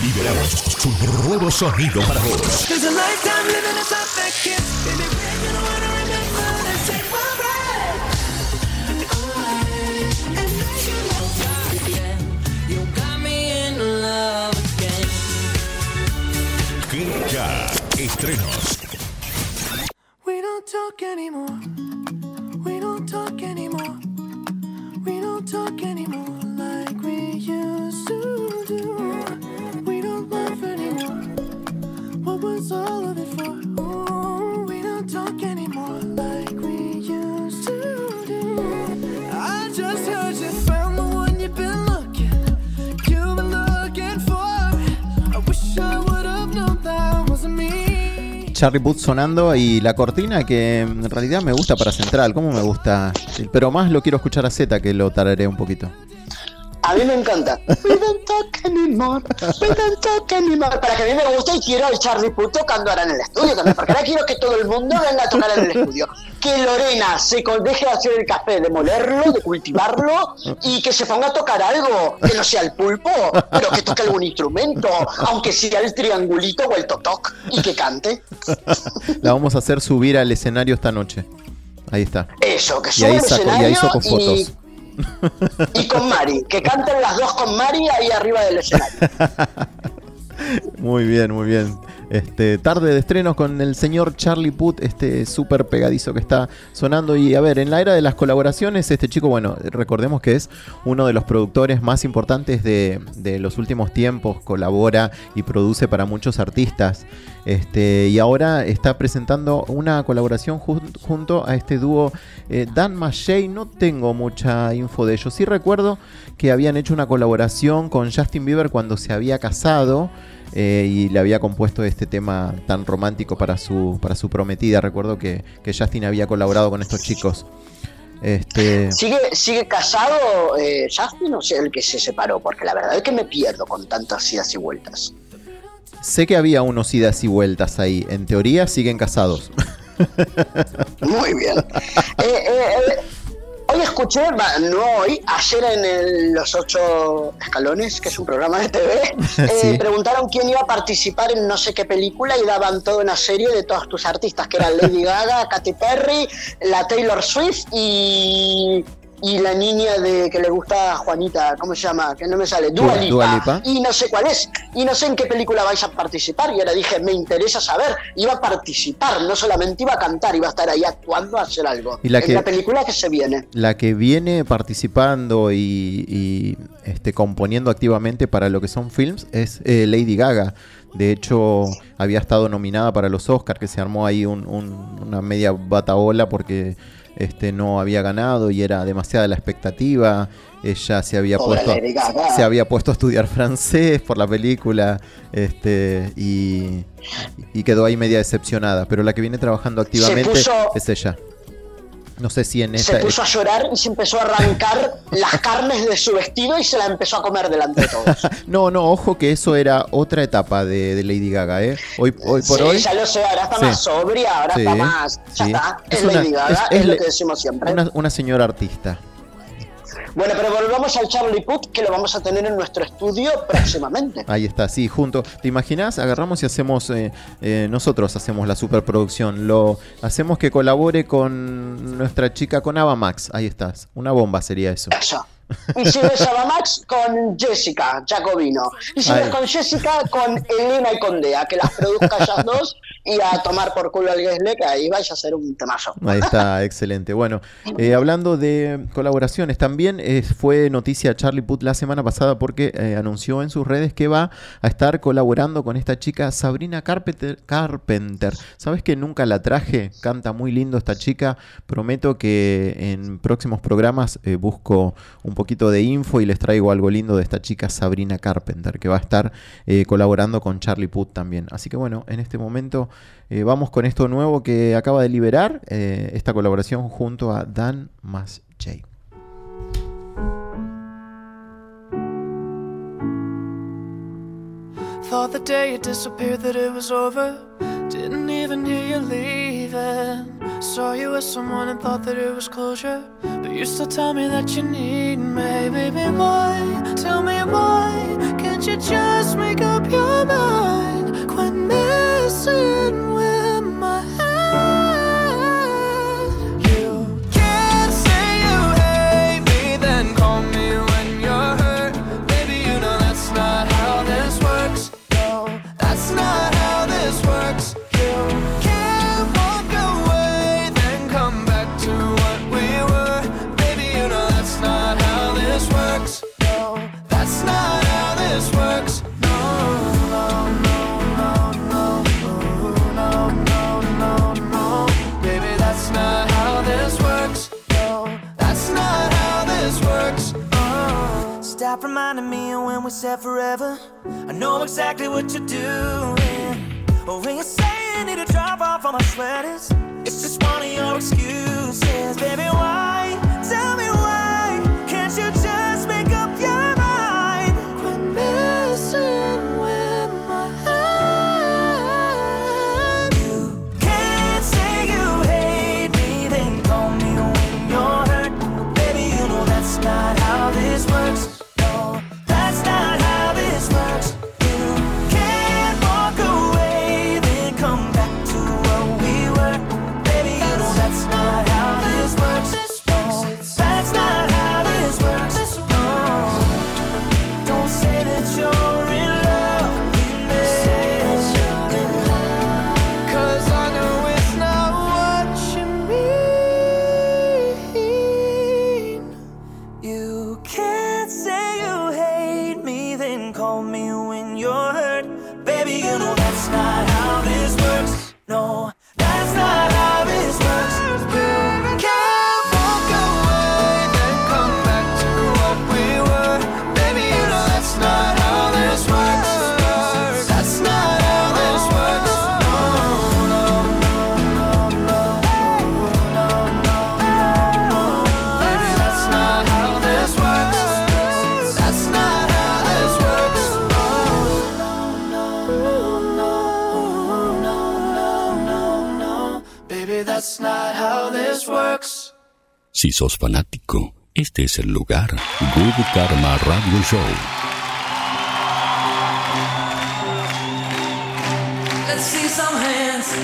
S1: Liberamos un nuevo sonido para vos.
S5: There's a lifetime living inside that kid. Baby, we're gonna wanna remember and take my breath. Oh, and make you love again. You got me in love again.
S1: Clica estrenos.
S5: We don't talk anymore. We don't talk anymore. We don't talk anymore like we used to do. We don't laugh anymore. What was all of it for? Oh, we don't talk anymore like we used to do. I just heard you found the one you've been looking, you've been looking for. I wish I would have known that wasn't me.
S3: Charlie Puth sonando y la cortina que en realidad me gusta para Central, como me gusta, pero más lo quiero escuchar a Z, que lo tararé un poquito.
S4: A mí me encanta. We don't talk anymore. We don't talk anymore. Para que a mí me guste y quiero al Charlie Puth tocando ahora en el estudio también, porque ahora quiero que todo el mundo venga a tocar en el estudio. Que Lorena se deje de hacer el café, de molerlo, de cultivarlo y que se ponga a tocar algo, que no sea el pulpo, pero que toque algún instrumento, aunque sea el triangulito o el totoc, y que cante.
S3: La vamos a hacer subir al escenario esta noche. Ahí está.
S4: Eso, que
S3: Y
S4: suba
S3: ahí
S4: al
S3: saco, y ahí saco
S4: escenario y...
S3: fotos.
S4: Y con Mari, que canten las dos con Mari ahí arriba del escenario.
S3: Muy bien, muy bien. Este, tarde de estrenos con el señor Charlie Puth, este súper pegadizo que está sonando. Y a ver, en la era de las colaboraciones, este chico, bueno, recordemos que es uno de los productores más importantes de, de los últimos tiempos, colabora y produce para muchos artistas. Este, y ahora está presentando una colaboración jun- junto a este dúo eh, Dan Mackay. No tengo mucha info de ellos. Sí recuerdo que habían hecho una colaboración con Justin Bieber cuando se había casado. Eh, y le había compuesto este tema tan romántico para su para su prometida. Recuerdo que, que Justin había colaborado con estos chicos. Este...
S4: ¿Sigue, sigue casado eh, Justin o sea el que se separó? Porque la verdad es que me pierdo con tantas idas y vueltas.
S3: Sé que había unos idas y vueltas ahí. En teoría siguen casados.
S4: Muy bien. Eh, eh, eh, hoy escuché, bah, no hoy, ayer en el, Los Ocho Escalones, que es un programa de T V, eh,
S3: Sí.
S4: preguntaron quién iba a participar en no sé qué película y daban toda una serie de todos tus artistas, que eran Lady Gaga, Katy Perry, la Taylor Swift y... y la niña de que le gusta a Juanita, ¿cómo se llama? Que no me sale, Dua Lipa.
S3: Dua Lipa.
S4: Y no sé cuál es, y no sé en qué película vais a participar, y ahora dije, me interesa saber, iba a participar, no solamente iba a cantar, iba a estar ahí actuando, a hacer algo.
S3: Y la
S4: en
S3: que-
S4: la película que se viene.
S3: La que viene participando y, y, este, componiendo activamente para lo que son films es eh, Lady Gaga. De hecho, había estado nominada para los Oscars, que se armó ahí un- un- una media bataola porque este, no había ganado y era demasiada la expectativa. Ella se había
S4: Pobre
S3: puesto
S4: Lady Gaga.
S3: se había puesto a estudiar francés por la película, este, y, y quedó ahí media decepcionada. Pero la que viene trabajando activamente
S4: puso-
S3: es ella. No sé si en esta
S4: Se puso a llorar y se empezó a arrancar las carnes de su vestido y se la empezó a comer delante de todos.
S3: No, no, ojo que eso era otra etapa de, de Lady Gaga, ¿eh? Hoy, hoy por
S4: sí,
S3: hoy.
S4: ya lo sé, ahora está
S3: Sí.
S4: más sobria, ahora
S3: Sí,
S4: está más... Ya
S3: sí.
S4: está, es,
S3: Es una-
S4: Lady Gaga,
S3: es-
S4: es,
S3: es
S4: lo
S3: le-
S4: que decimos siempre.
S3: Una, una señora artista.
S4: Bueno, pero volvamos al Charlie Puth, que lo vamos a tener en nuestro estudio próximamente.
S3: Ahí está, sí, junto. ¿Te imaginas? Agarramos y hacemos, eh, eh, nosotros hacemos la superproducción. Lo hacemos que colabore con nuestra chica, con Ava Max. Ahí estás. Una bomba sería eso.
S4: Eso. Y si no es Ava Max, con Jessica Jacobino. Y si no
S3: Ay.
S4: es con Jessica, con Elena y Condea, que las produzca ellas dos y a tomar por culo al Gesle, que ahí vaya a ser un temazo.
S3: Ahí está, excelente. Bueno, eh, hablando de colaboraciones, también eh, fue noticia Charlie Puth la semana pasada porque eh, anunció en sus redes que va a estar colaborando con esta chica Sabrina Carpenter. Carpenter. ¿Sabes que nunca la traje? Canta muy lindo esta chica. Prometo que en próximos programas eh, busco un poquito de info y les traigo algo lindo de esta chica Sabrina Carpenter, que va a estar eh, colaborando con Charlie Puth también. Así que bueno, en este momento eh, vamos con esto nuevo que acaba de liberar, eh, esta colaboración junto a Dan Mackay.
S5: Thought the day you disappeared that it was over. Didn't even hear you leaving. Saw you with someone and thought that it was closure. But you still tell me that you need me. Baby, why? Tell me why? Can't you just make up your
S9: off reminding me of when we said forever. I know exactly what you're doing. But when you say you need to drop off all my sweaters, it's just one of your excuses. Baby, why? Tell me why? Can't you just make up your mind? Quit messing with my head. You can't say you hate me, then call me when you're hurt. Baby, you know that's not how this works. No, that's not how this works. You can't walk away, then come back to what we were. Baby, you know that's not how this works. No, that's not how this works. No, don't say that you're in love with me. Cause I know it's not what you mean. You can't say you hate me, then call me when you're hurt. Baby, you know that's not how this works. No, that's not how this works. You can't walk away, then come back to what we were. Baby, you know that's not how this works. That's not how this works. No, no, no, no, no, no, no, no. Baby, that's not how this works. That's not how this works. No, no, no, no, no, no, no. Baby, that's not how this works.
S6: Si sos fanático, este es el lugar. Good Karma Radio Show.
S9: Let's see some hands.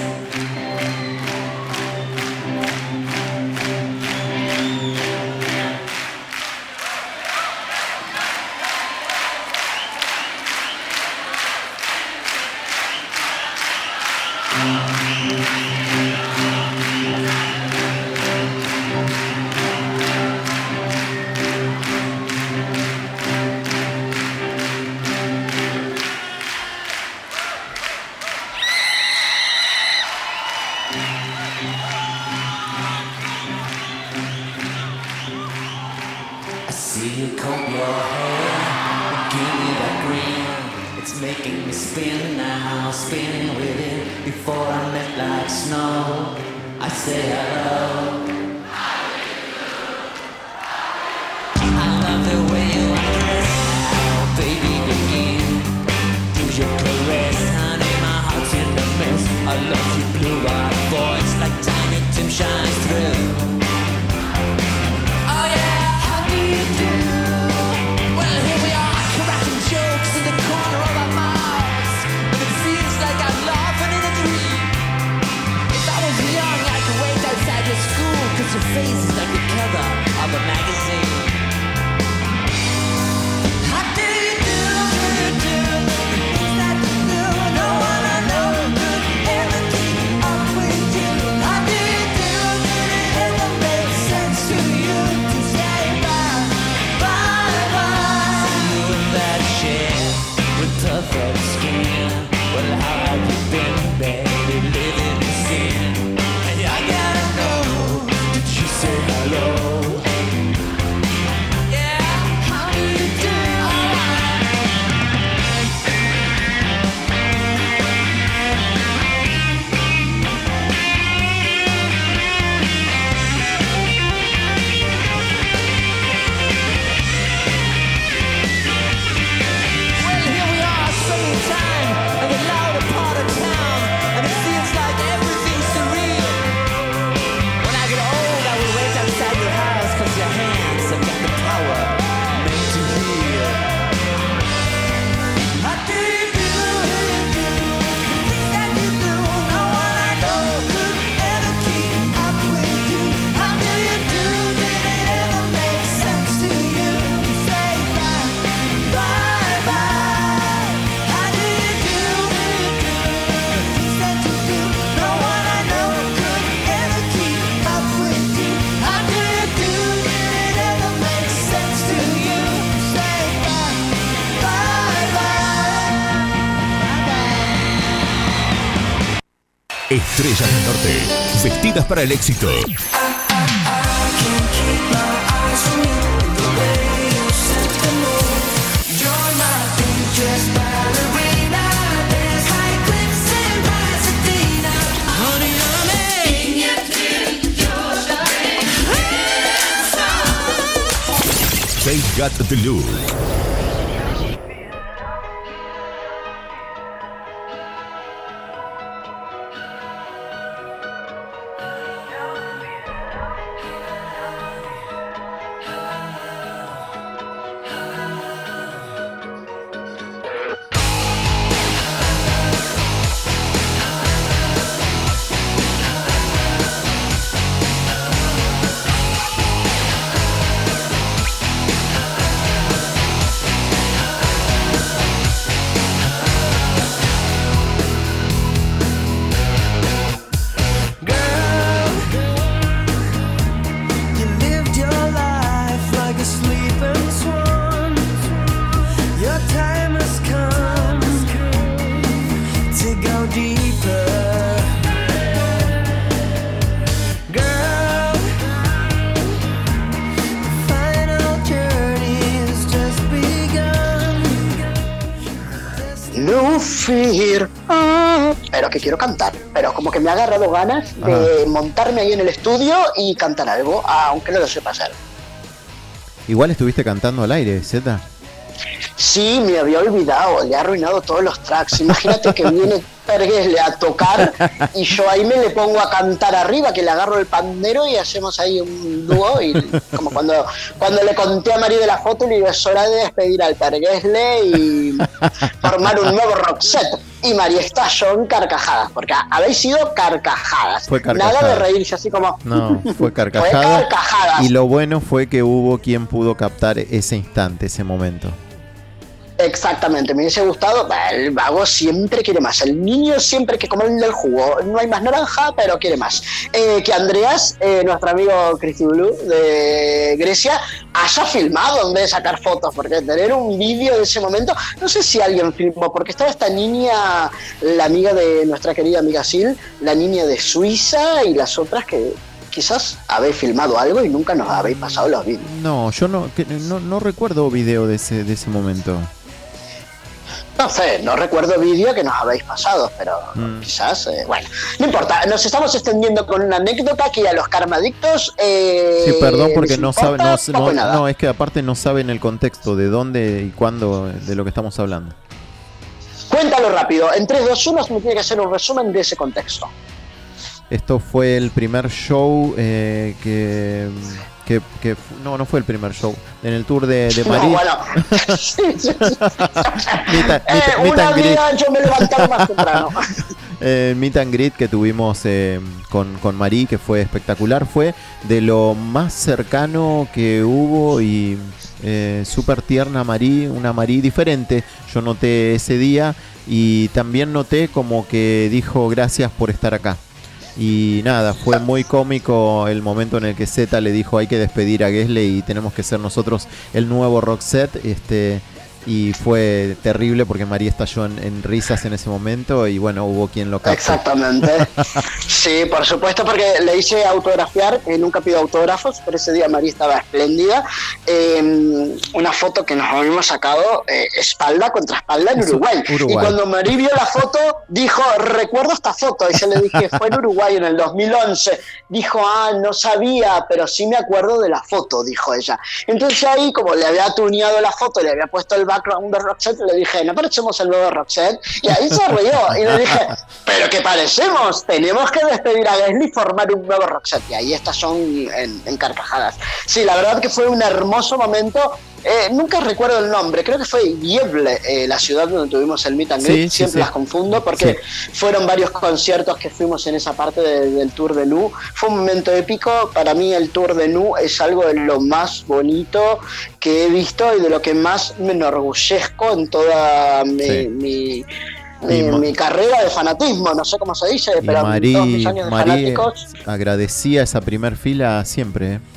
S9: I see you comb your hair, give me that grin. It's making me spin now, spinning with it. Before I melt like snow, I say hello. I love the way you undress now, baby, begin. Use your caress, honey, my heart's in a mess. I love your blue-eyed voice, like Tiny Tim shines through. Oh yeah, how do you do? Well, here we are, cracking jokes in the corner of our mouths, and it feels like I'm laughing in a dream. If I was young, I could wait outside your school, cause your face is like the cover of a magazine. How do you do, do you do? The things that you do, no one I know could ever keep up with you. How do you do? Did it ever make sense to you to say bye, bye, bye? See you in that chair with perfect skin. Well, how have you been, baby, living in sin? And I gotta know, did you say hello? Yeah, how do you do? Well, here we are, summertime, in the louder part of town, and it feels like everything's surreal. When I get old, I will wait outside your house, cause your hands have got the power meant to heal. How do you do? The things that you do, no one I know could ever keep up with you. How do you do? Did it ever make sense to you to say bye, bye, bye? How do you do? The things that you do, no one I know could ever keep up with you. How do you do? Did it ever make sense to you to say bye, bye, bye?
S1: Estrellas del Norte, vestidas para el éxito.
S9: Can't keep my eyes from you, the way you set the mood.
S1: Got the Look.
S4: Fear. Ah, pero que quiero cantar. Pero como que me ha agarrado ganas de
S3: Ajá.
S4: montarme ahí en el estudio y cantar algo, aunque no lo sepa hacer.
S3: Igual estuviste cantando al aire, Z.
S4: Sí, me había olvidado, le ha arruinado todos los tracks. Imagínate que viene Perguesle a tocar y yo ahí me le pongo a cantar arriba, que le agarro el pandero y hacemos ahí un dúo. Y como cuando, cuando le conté a Mari de la foto, le digo, es hora de despedir al Perguesle y formar un nuevo Roxette. Y Mari estalló en carcajadas, porque habéis sido carcajadas.
S3: Fue carcajada.
S4: Nada de reírse así como...
S3: No, fue
S4: Fue
S3: carcajada.
S4: carcajadas.
S3: Y lo bueno fue que hubo quien pudo captar ese instante, ese momento.
S4: Exactamente, me hubiese gustado. El vago siempre quiere más. El niño siempre que comerle el jugo. No hay más naranja, pero quiere más. Eh, que Andreas, eh, nuestro amigo Cristi Blue de Grecia, haya filmado en vez de sacar fotos, porque tener un vídeo de ese momento, no sé si alguien filmó, porque estaba esta niña, la amiga de nuestra querida amiga Sil, la niña de Suiza y las otras que quizás habéis filmado algo y nunca nos habéis pasado los vídeos.
S3: No, yo no, que, no, no recuerdo video de ese, de ese momento.
S4: No sé, no recuerdo vídeo que nos habéis pasado, pero
S3: Mm.
S4: quizás, eh, bueno, no importa, nos estamos extendiendo con una anécdota que a los karmadictos... Eh,
S3: Sí, perdón porque
S4: les
S3: no
S4: importa
S3: saben, no,
S4: poco
S3: no,
S4: y nada.
S3: no, es que aparte no saben el contexto de dónde y cuándo de lo que estamos hablando.
S4: Cuéntalo rápido, en tres, dos, uno me tiene que hacer un resumen de ese contexto.
S3: Esto fue el primer show eh, que, que, que fu- no, no fue el primer show en el tour de, de
S4: No,
S3: Marí.
S4: bueno. Sí, sí, sí.
S3: Meet and-
S4: Eh,
S3: meet- meet
S4: una
S3: and greet.
S4: vida yo me levantaba más temprano.
S3: El meet and greet que tuvimos eh, con, con Marí, que fue espectacular, fue de lo más cercano que hubo y eh, súper tierna Marí, una Marí diferente. Yo noté ese día y también noté como que dijo gracias por estar acá. Y nada, fue muy cómico el momento en el que Z le dijo hay que despedir a Gesle y tenemos que ser nosotros el nuevo Roxette. Este, y fue terrible porque María estalló en, en risas en ese momento y bueno, hubo quien lo captó.
S4: Exactamente. Sí, por supuesto, porque le hice autografiar, eh, nunca pido autógrafos, pero ese día María estaba espléndida. Eh, una foto que nos habíamos sacado eh, espalda contra espalda en
S3: Eso,
S4: Uruguay.
S3: Uruguay.
S4: Y cuando María vio la foto, dijo, recuerdo esta foto. Y yo le dije, fue en Uruguay en el dos mil once. Dijo, ah, no sabía, pero sí me acuerdo de la foto, dijo ella. Entonces ahí, como le había tuneado la foto, le había puesto el background de Roxette, le dije, ¿no parecemos el nuevo Roxette? Y ahí se rió. Y le dije, ¿pero qué parecemos? Tenemos que despedir a Gesle y formar un nuevo Roxette. Y ahí estas son en, en carcajadas. Sí, la verdad que fue un hermoso momento. Eh, nunca recuerdo el nombre, creo que fue Gävle, eh, la ciudad donde tuvimos el meet and greet.
S3: Sí, sí,
S4: Siempre
S3: sí.
S4: las confundo porque
S3: Sí.
S4: fueron varios conciertos que fuimos en esa parte de- del Tour de Nu. Fue un momento épico. Para mí el Tour de Nu es algo de lo más bonito que he visto y de lo que más me enorgullezco en toda mi,
S3: Sí.
S4: mi,
S3: Y
S4: mi-
S3: Ma-
S4: mi carrera de fanatismo. No sé cómo se dice,
S3: Y
S4: pero
S3: Marí,
S4: todos mis años de
S3: Marí
S4: fanáticos
S3: agradecía esa primer fila siempre. ¿eh?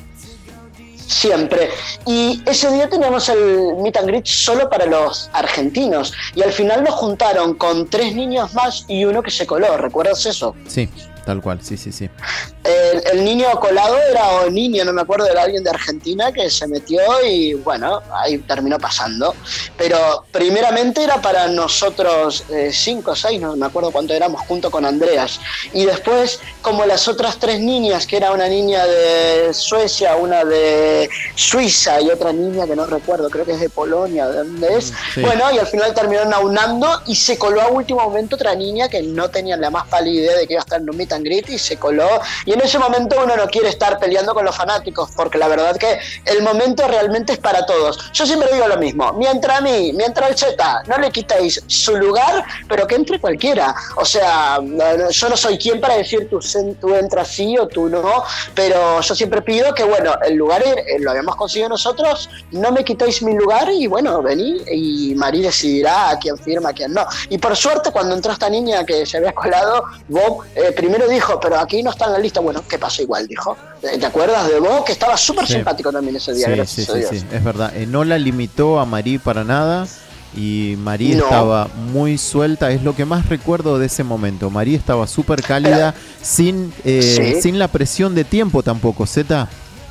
S4: siempre. Y ese día teníamos el meet and greet solo para los argentinos. Y al final nos juntaron con tres niños más y uno que se coló. ¿Recuerdas eso?
S3: Sí, tal cual, sí, sí, sí.
S4: El, el niño colado era o niño, no me acuerdo, era alguien de Argentina que se metió y bueno, ahí terminó pasando. Pero primeramente era para nosotros eh, cinco o seis, no me acuerdo cuánto éramos, junto con Andreas. Y después, como las otras tres niñas, que era una niña de Suecia, una de Suiza y otra niña que no recuerdo, creo que es de Polonia, ¿de dónde es?
S3: Sí.
S4: Bueno, y al final terminaron aunando y se coló a último momento otra niña que no tenía la más pálida idea de que iba a estar en un meet and greet y se coló. Y en ese momento uno no quiere estar peleando con los fanáticos, porque la verdad que el momento realmente es para todos. Yo siempre digo lo mismo, mientras a mí, mientras al Z no le quitéis su lugar, pero que entre cualquiera. O sea, yo no soy quien para decir tú, tú entras sí o tú no, pero yo siempre pido que, bueno, el lugar eh, lo habíamos conseguido nosotros, no me quitéis mi lugar y bueno, vení y Mari decidirá a quién firma, a quién no. Y por suerte, cuando entró esta niña que se había colado, Bob eh, primero dijo, pero aquí no está en la lista. Bueno, ¿qué pasó? Igual dijo. ¿Te acuerdas de Bob? Que estaba súper
S3: Sí.
S4: simpático también ese día,
S3: Sí,
S4: gracias
S3: sí,
S4: a
S3: sí,
S4: Dios.
S3: sí, es verdad. Eh, no la limitó a Marí para nada y Marí
S4: No.
S3: estaba muy suelta, es lo que más recuerdo de ese momento. Marí estaba súper cálida, sin, eh,
S4: Sí.
S3: sin la presión de tiempo tampoco, Zeta.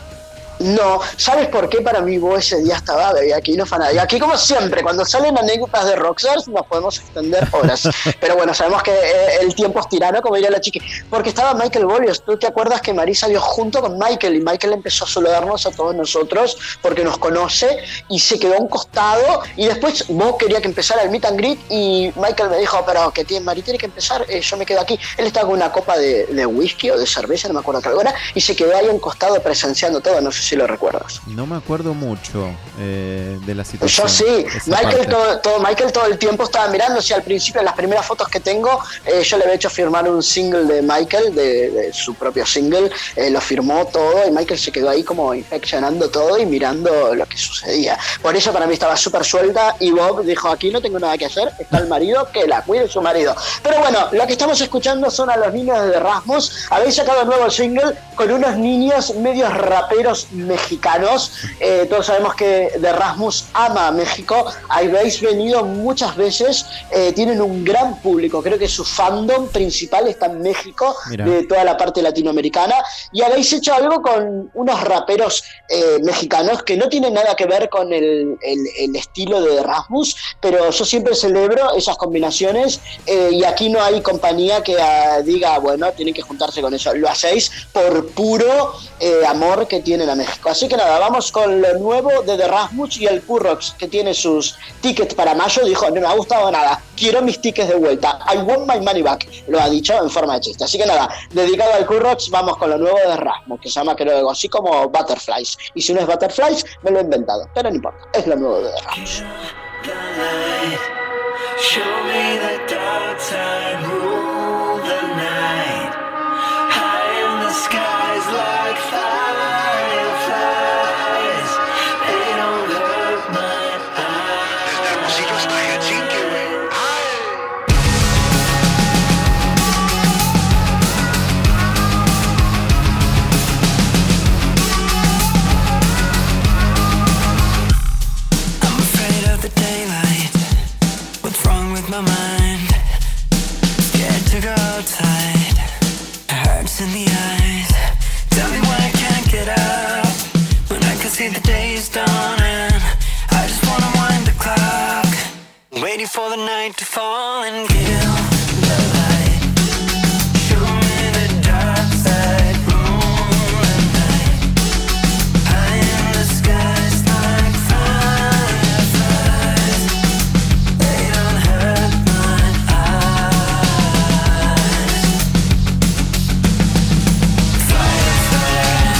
S4: No, ¿sabes por qué para mí vos ese día estaba de aquí no fanático? Aquí como siempre, cuando salen anécdotas de Rockstars nos podemos extender horas. Pero bueno, sabemos que eh, el tiempo es tirano, como diría la chiqui. Porque estaba Michael Bolios. ¿Tú te acuerdas que Marí salió junto con Michael? Y Michael empezó a saludarnos a todos nosotros porque nos conoce y se quedó a un costado. Y después vos quería que empezara el meet and greet y Michael me dijo, pero que tiene, Marí tiene que empezar, eh, yo me quedo aquí. Él estaba con una copa de, de whisky o de cerveza, no me acuerdo qué algo era, y se quedó ahí a un costado presenciando todo. No sé si lo recuerdas.
S3: No me acuerdo mucho eh, de la situación.
S4: Yo sí,
S3: esa
S4: Michael
S3: parte.
S4: todo, todo, Michael todo el tiempo estaba mirando, o sea, al principio, en las primeras fotos que tengo, eh, yo le había hecho firmar un single de Michael, de, de su propio single, eh, lo firmó todo y Michael se quedó ahí como infeccionando todo y mirando lo que sucedía. Por eso para mí estaba súper suelta y Bob dijo, aquí no tengo nada que hacer, está el marido, que la cuide su marido. Pero bueno, lo que estamos escuchando son a los niños de Rasmus. Habéis sacado un nuevo single con unos niños medios raperos mexicanos. Eh, todos sabemos que de Rasmus ama a México, habéis venido muchas veces, eh, tienen un gran público, creo que su fandom principal está en México,
S3: Mira.
S4: de toda la parte latinoamericana, y habéis hecho algo con unos raperos eh, mexicanos que no tienen nada que ver con el, el, el estilo de Rasmus, pero yo siempre celebro esas combinaciones eh, y aquí no hay compañía que uh, diga, bueno, tienen que juntarse con eso, lo hacéis por puro eh, amor que tienen a México. Así que nada, vamos con lo nuevo de The Rasmus y el Currox, que tiene sus tickets para mayo. Dijo, no me ha gustado nada, quiero mis tickets de vuelta, I want my money back, lo ha dicho en forma de chiste. Así que nada, dedicado al Currox, vamos con lo nuevo de Rasmus, que se llama, creo, así como Butterflies. Y si no es Butterflies, me lo he inventado, pero no importa, es lo nuevo de The Rasmus.
S5: Show me the dark side, rule the night. High in the skies like fireflies, they don't hurt my eyes. Esta música está Helsinki, güey. I'm afraid of the daylight. What's wrong with my mind? Scared to go outside. It hurts in the eyes. Tell me why I can't get up when I can see the day is dawning. I just wanna wind the clock, waiting for the night to fall and kill the light. Show me the dark side, rule the night. High in the skies like fireflies, they don't hurt my eyes. Fireflies.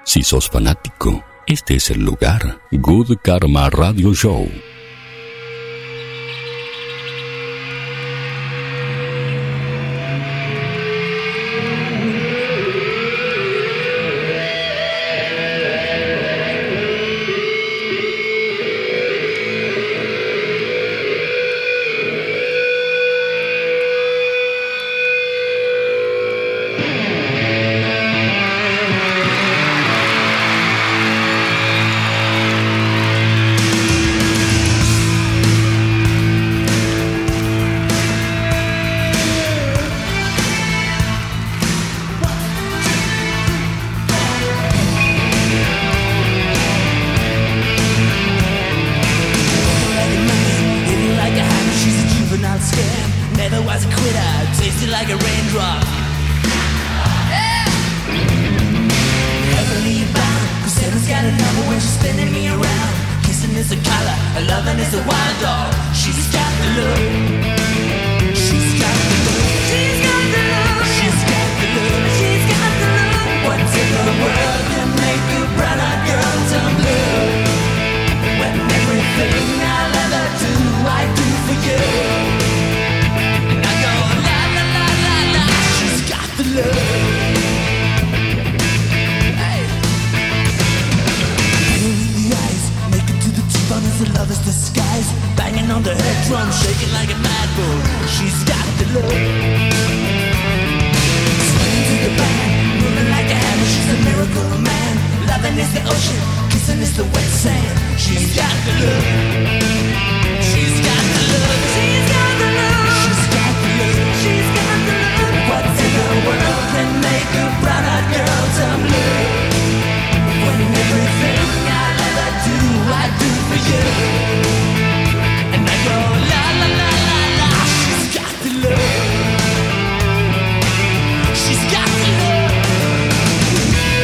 S6: Si sos fanático, este es el lugar. Good Karma Radio Show.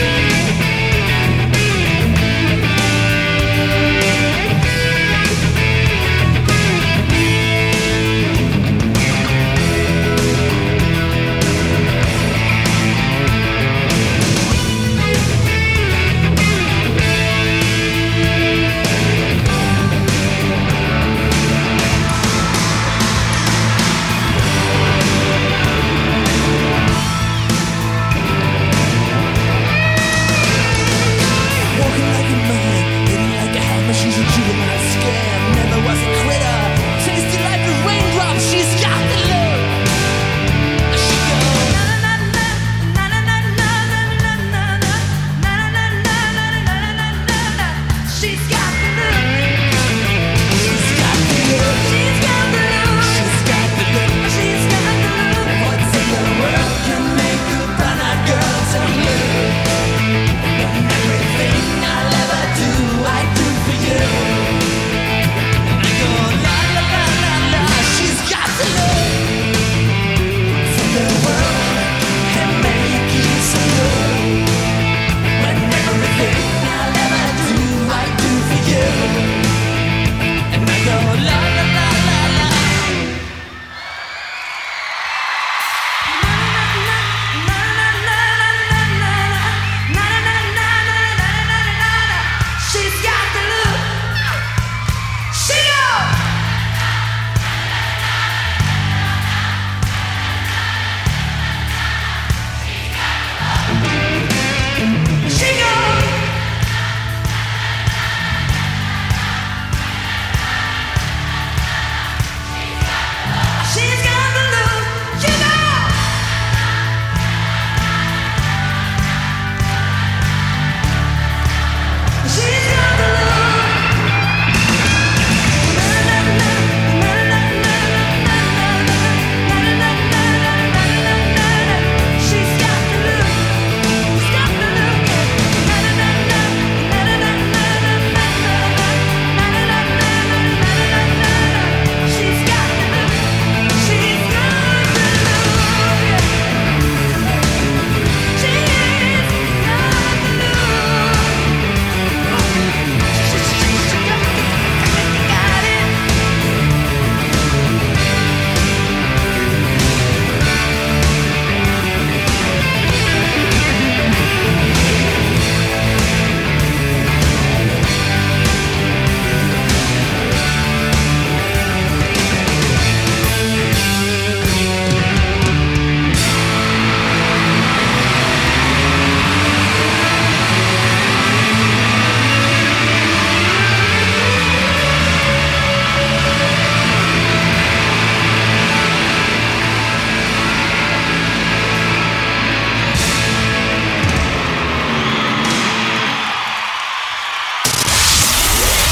S5: She's got the love.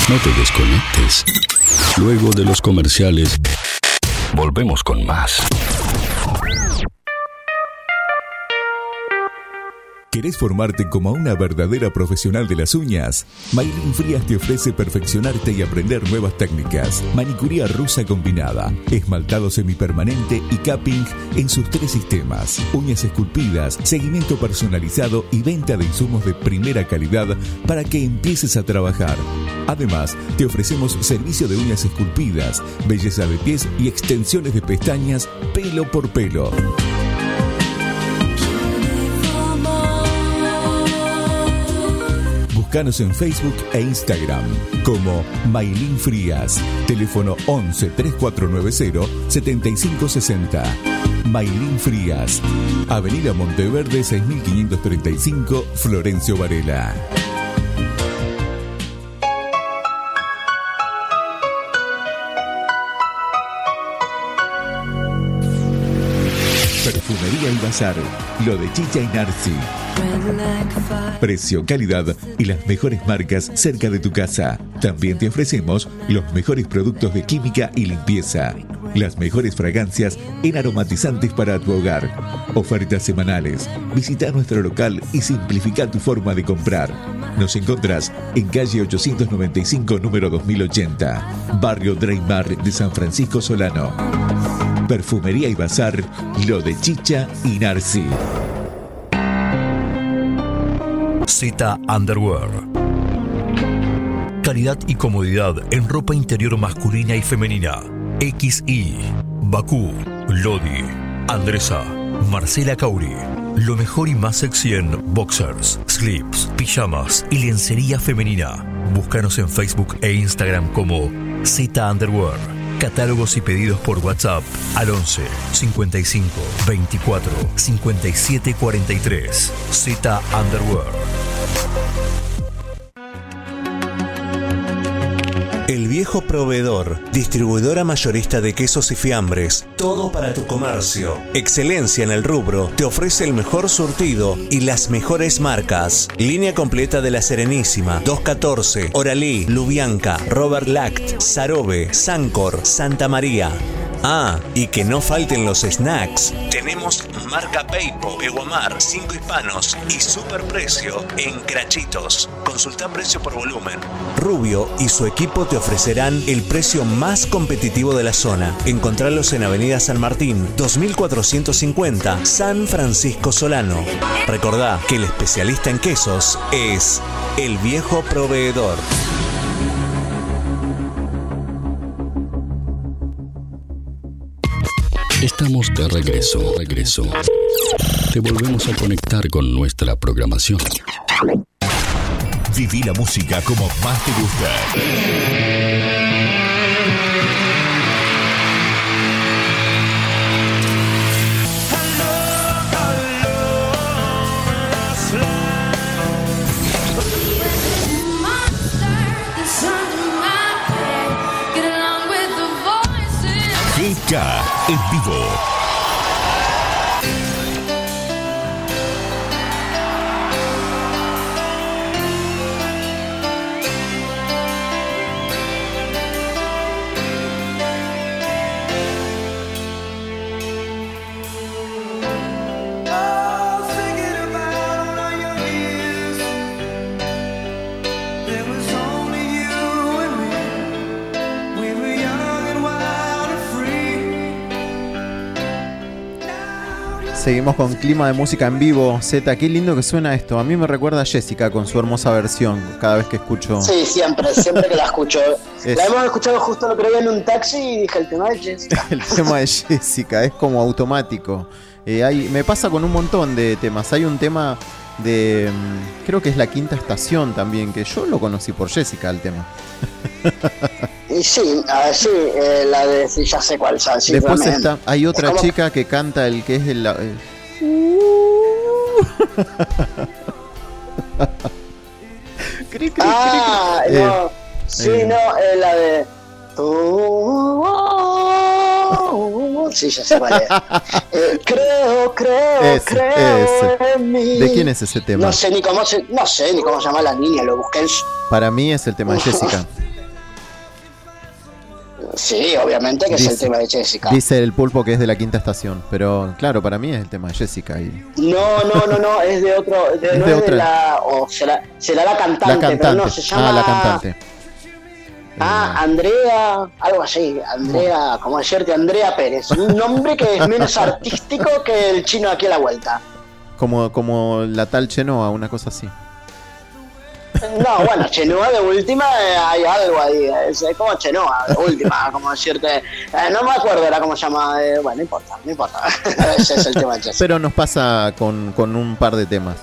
S6: No te desconectes. Luego de los comerciales, volvemos con más.
S1: ¿Querés formarte como una verdadera profesional de las uñas? Maylin Frías te ofrece perfeccionarte y aprender nuevas técnicas. Manicuría rusa combinada, esmaltado semipermanente y capping en sus tres sistemas. Uñas esculpidas, seguimiento personalizado y venta de insumos de primera calidad para que empieces a trabajar. Además, te ofrecemos servicio de uñas esculpidas, belleza de pies y extensiones de pestañas pelo por pelo. Búscanos en Facebook e Instagram como Maylin Frías. Teléfono once, treinta y cuatro noventa, setenta y cinco sesenta. Maylin Frías. Avenida Monteverde seis mil quinientos treinta y cinco, Florencio Varela. Perfumería y Bazar. Lo de Chicha y Narci. Precio, calidad y las mejores marcas cerca de tu casa. También te ofrecemos los mejores productos de química y limpieza. Las mejores fragancias en aromatizantes para tu hogar. Ofertas semanales. Visita nuestro local y simplifica tu forma de comprar. Nos encontrás en calle ochocientos noventa y cinco, número dos mil ochenta. Barrio Dreymar de San Francisco Solano. Perfumería y Bazar. Lo de Chicha y Narci.
S15: Z Underwear. Calidad y comodidad en ropa interior masculina y femenina. X I, Bakú, Lodi, Andresa, Marcela Cauri. Lo mejor y más sexy en boxers, slips, pijamas y lencería femenina. Búscanos en Facebook e Instagram como Z Underwear. Catálogos y pedidos por WhatsApp al once, cincuenta y cinco, veinticuatro, cincuenta y siete cuarenta y tres. Z Underwear.
S16: El Viejo Proveedor, distribuidora mayorista de quesos y fiambres, todo para tu comercio. Excelencia en el rubro, te ofrece el mejor surtido y las mejores marcas. Línea completa de La Serenísima, doscientos catorce, Oralí, Lubianca, Robert Lact, Sarobe, Sancor, Santa María. Ah, y que no falten los snacks. Tenemos marca Peipo, Peguamar, Cinco Hispanos y superprecio en Crachitos. Consulta precio por volumen. Rubio y su equipo te ofrecerán el precio más competitivo de la zona. Encontralos en Avenida San Martín, dos mil cuatrocientos cincuenta, San Francisco Solano. Recordá que el especialista en quesos es El Viejo Proveedor.
S6: Estamos de regreso, regreso. Te volvemos a conectar con nuestra programación.
S1: Viví la música como más te gusta. G K en vivo.
S3: Seguimos con clima de música en vivo. Z, qué lindo que suena esto. A mí me recuerda a Jessica con su hermosa versión cada vez que escucho.
S4: Sí, siempre, siempre que la escucho.
S3: Es-
S4: La hemos escuchado justo lo que había en un taxi y dije el tema de Jessica.
S3: El tema de Jessica es como automático. Eh, hay, me pasa con un montón de temas. Hay un tema de, mm, creo que es La Quinta Estación también, que yo lo conocí por Jessica, el tema.
S4: Y sí, a ver, sí, eh, la de sí, ya sé cuál son. Sí,
S3: Después
S4: también.
S3: está, hay otra
S4: Es como-
S3: chica que canta el que es el... el- Cri, cri, cri,
S4: Ah,
S3: cri.
S4: no.
S3: Eh,
S4: Sí,
S3: eh,
S4: no, eh, la de. Sí, ya sé cuál es. Eh, creo, creo,
S3: Ese,
S4: creo
S3: ese.
S4: en mí.
S3: ¿De quién es ese tema?
S4: No sé ni cómo se, no sé ni cómo se llama la niña, lo busqué en su-
S3: Para mí es el tema de Jessica.
S4: Sí, obviamente que
S3: Dice-
S4: es el tema de Jessica.
S3: Dice el Pulpo que es de la quinta estación, pero claro, para mí es el tema de Jessica. Y
S4: No, no, no, no, es de otro, de,
S3: Es
S4: no
S3: de
S4: es de
S3: otra.
S4: la, o será, será la cantante,
S3: la cantante.
S4: pero no, se llama...
S3: Ah, la cantante.
S4: Ah, Andrea, algo así, Andrea, como decirte, Andrea Pérez, un nombre que es menos artístico que el chino aquí a la vuelta.
S3: Como, como la tal Chenoa, una cosa así.
S4: No, bueno, Chenoa de última eh, hay algo ahí, es, es como Chenoa de última, como decirte, eh, no me acuerdo era cómo se llama, eh, bueno, no importa, no importa, ese es el tema de Jessica.
S3: Pero nos pasa con, con un par de temas.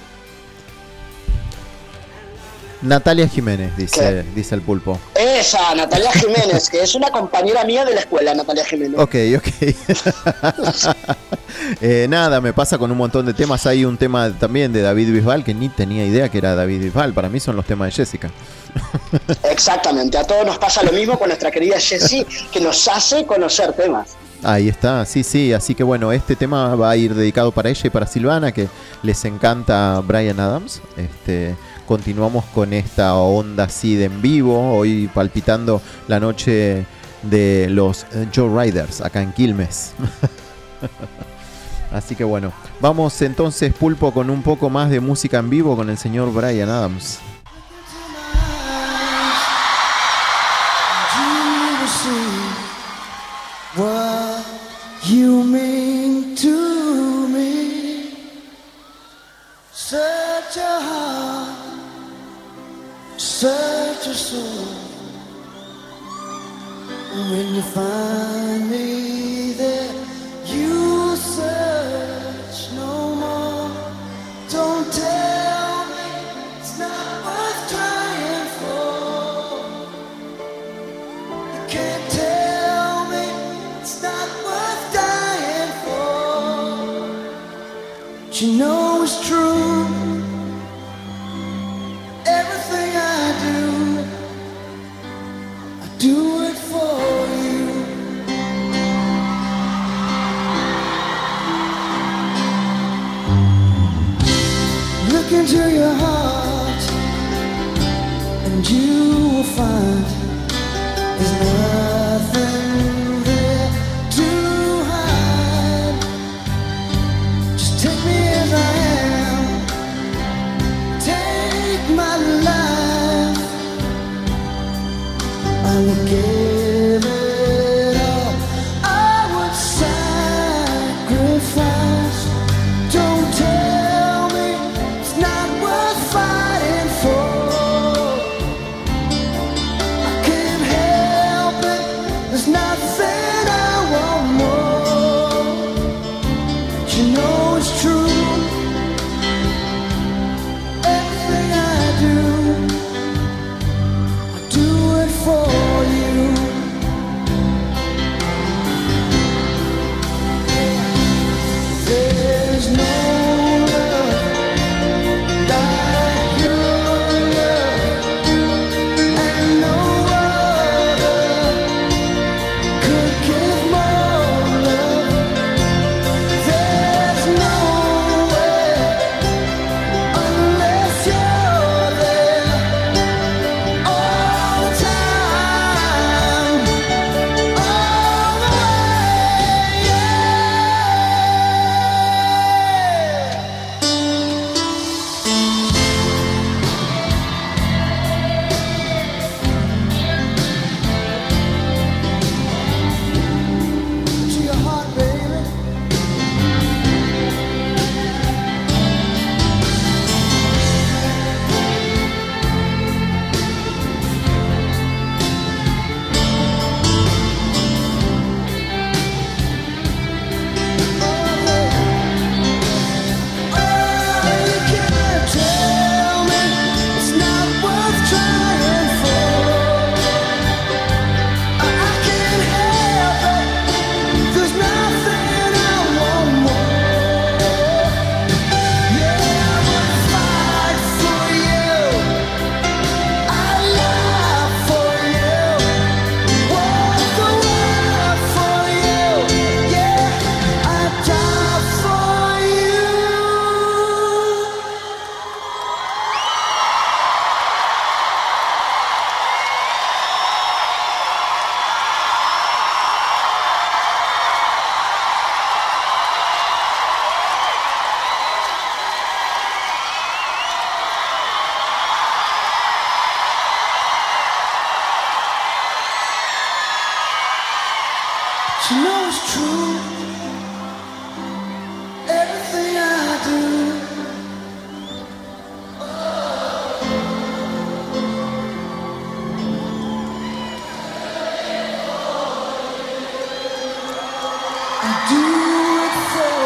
S3: Natalia Jiménez, dice, dice el Pulpo.
S4: Esa, Natalia Jiménez, que es una compañera mía de la escuela, Natalia Jiménez.
S3: Ok, ok. Eh, nada, me pasa con un montón de temas. Hay un tema también de David Bisbal que ni tenía idea que era David Bisbal. Para mí son los temas de Jessica.
S4: Exactamente, a todos nos pasa lo mismo con nuestra querida Jessie, que nos hace conocer temas.
S3: Ahí está, sí, sí. Así que bueno, este tema va a ir dedicado para ella y para Silvana, que les encanta Bryan Adams. Este, continuamos con esta onda así de en vivo, hoy palpitando la noche de los eh, Joe Riders acá en Quilmes. Así que bueno, vamos entonces, Pulpo, con un poco más de música en vivo con el señor Bryan Adams.
S5: What you mean to me, such a heart, such a soul. When you find me there, you search no more. Don't tell me it's not worth trying for. You can't tell me it's not worth dying for. But you know it's true. Everything I do, I do it for you. Look into your heart, and you will find there's nothing there to hide. Just take me as I am, take my life. I will give it all, I would sacrifice. Don't tell me it's not worth fighting for. I can't help it, there's nothing I want more. But you know it's true. Everything I do, I do it for you. There's no love like your love, and no other could She knows it's true. Everything I do. I do it for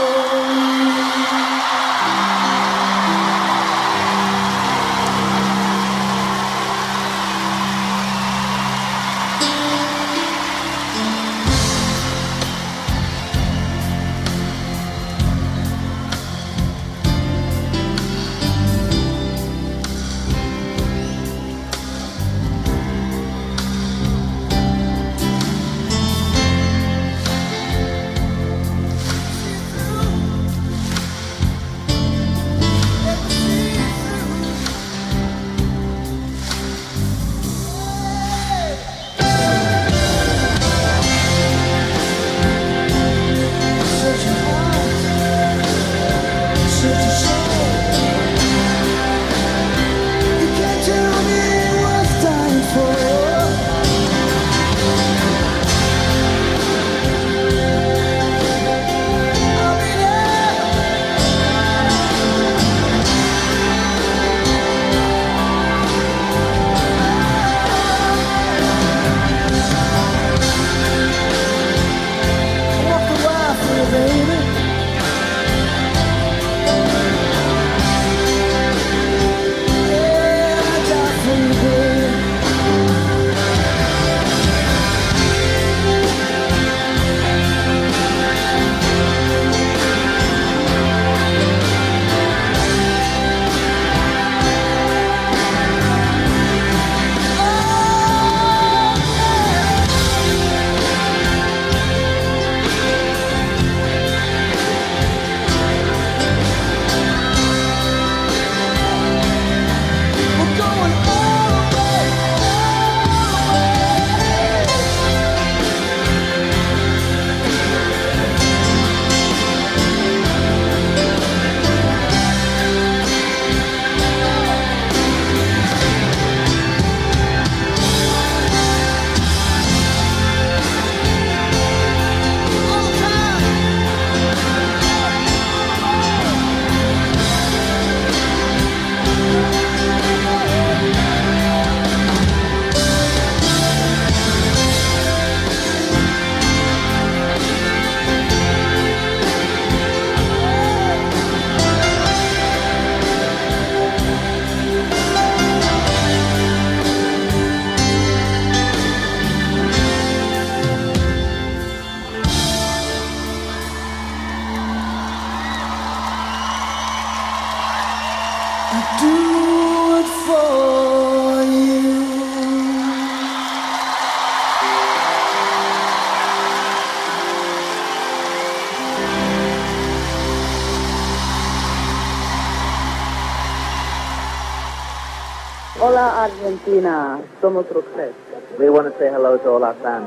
S17: Hola Argentina, somos Roxette. We want to say hello to all our fans.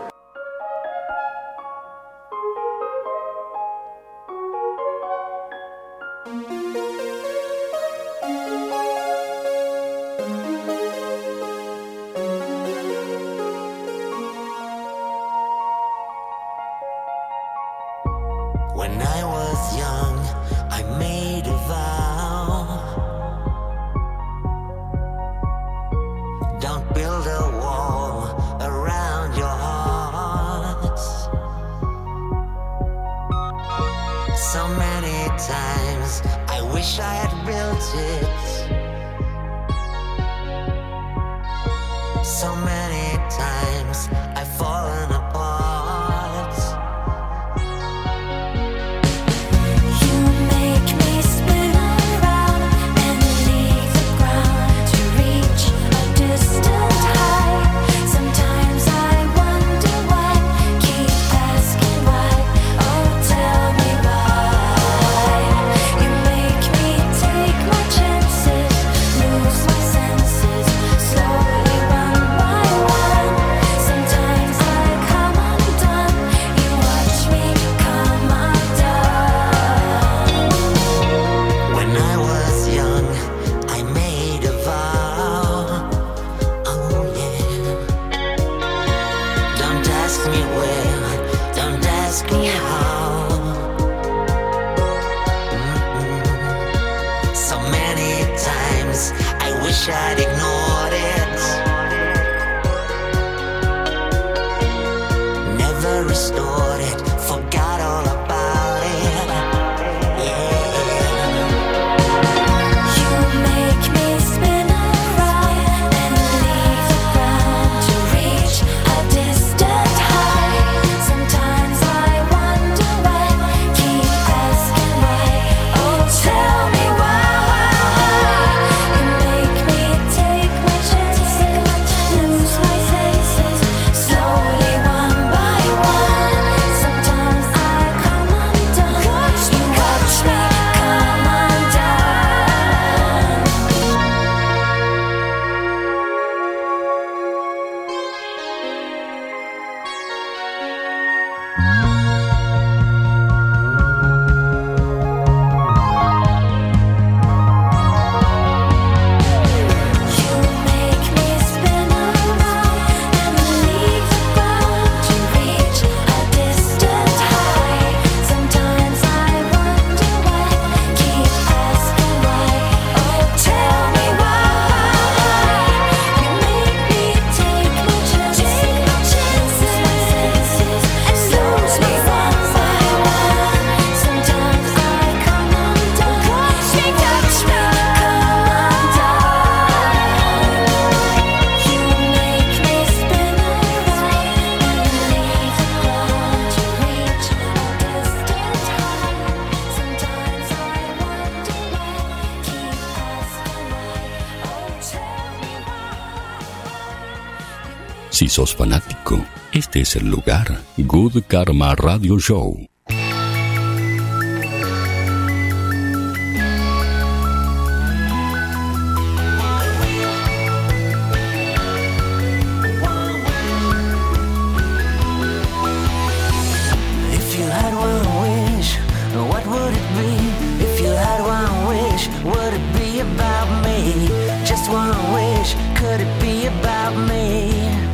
S5: When I was young, I made a vow. Don't build a wall around your hearts. So many times I wish I had built it. So many times I've fallen apart.
S20: Sometimes
S5: ask me how. Mm-mm. So many times I wish I'd ignored it. Never restored it, forgot all about it. Yeah. You make me spin around and leave the ground to reach a distant high. Sometimes I wonder why, keep asking why. Oh, tell me why. You make me take my chances, lose my senses, slowly one by one. Sometimes I come undone. You watch me come undone. You make me spin around and leave the ground to reach a distant high. Sometimes I wonder why, keep asking why. Oh, tell me why. You make me take my chances, lose me one by one. Sometimes I come undone. You watch me come undone. You make me spin around and leave the ground to reach a distant high. Sometimes I wonder why, keep asking why. Oh, tell me
S6: Si sos fanático, este es el lugar. Good Karma Radio Show.
S5: If you had one wish, what would it be? If you had one wish, would it be about me? Just one wish, could it be about me?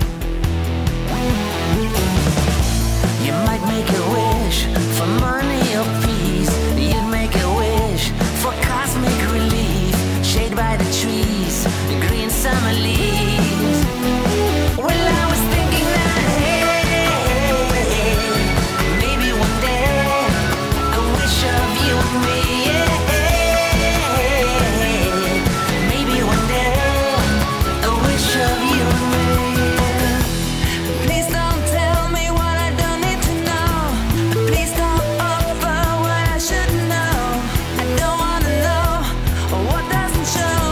S5: You might make a wish for money or peace. You'd make a wish for cosmic relief. Shade by the trees, the green summer leaves. Well, I was thinking that, hey, maybe one day a wish of you and me. Yeah. Maybe one day a wish of you and me. Please don't tell me what I don't need to know. Please don't offer what I should know. I don't wanna know what doesn't show.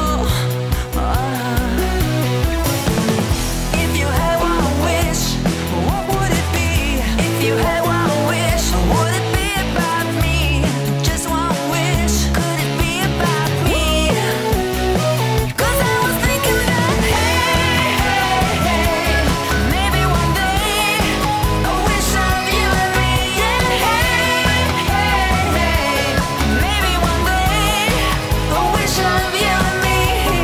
S5: If you had one wish, what would it be? If you had one wish, would it be about me? Just one wish, could it be about me? 'Cause I was thinking that, hey, hey, hey, maybe one day a wish of you and me. Yeah, hey, hey, hey, maybe one day a wish of you and me.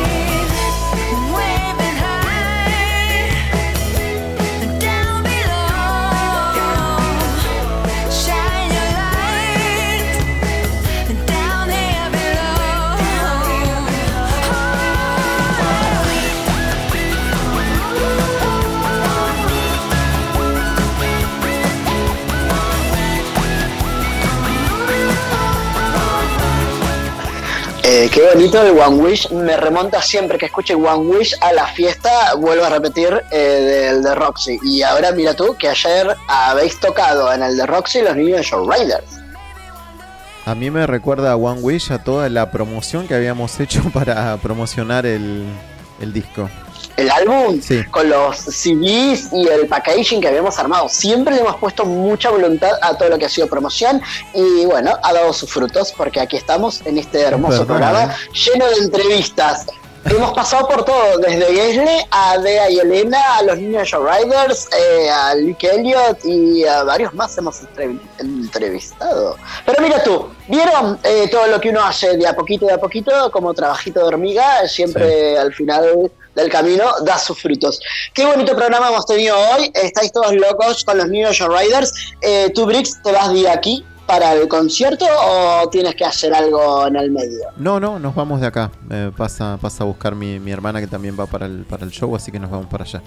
S5: Waving high down below, shine your light down here
S4: Eh, qué bonito el One Wish, me remonta siempre que escuche One Wish a la fiesta, vuelvo a repetir, eh, del de Roxy. Y ahora mira tú que ayer habéis tocado en el de Roxy los niños de Show Riders.
S3: A mí me recuerda a One Wish a toda la promoción que habíamos hecho para promocionar el, el disco.
S4: El álbum,
S3: Sí.
S4: con los C Ds y el packaging que habíamos armado. Siempre le hemos puesto mucha voluntad a todo lo que ha sido promoción y bueno, ha dado sus frutos porque aquí estamos en este hermoso
S3: verdad,
S4: programa
S3: ¿eh?
S4: lleno de entrevistas. Hemos pasado por todo, desde Gesle a Dea y Elena, a los niños de Show Riders, eh, a Luke Elliott y a varios más hemos entrev- entrevistado. Pero mira tú, ¿vieron eh, todo lo que uno hace de a poquito de a poquito como trabajito de hormiga? Siempre sí. Al final del camino da sus frutos. Qué bonito programa hemos tenido hoy. Estáis todos locos con los New York Riders. Eh, ¿Tú, Brix, te vas de aquí para el concierto o tienes que hacer algo en el medio?
S3: No, no, nos vamos de acá. Eh, pasa, pasa a buscar mi, mi hermana que también va para el, para el show, así que nos vamos para allá.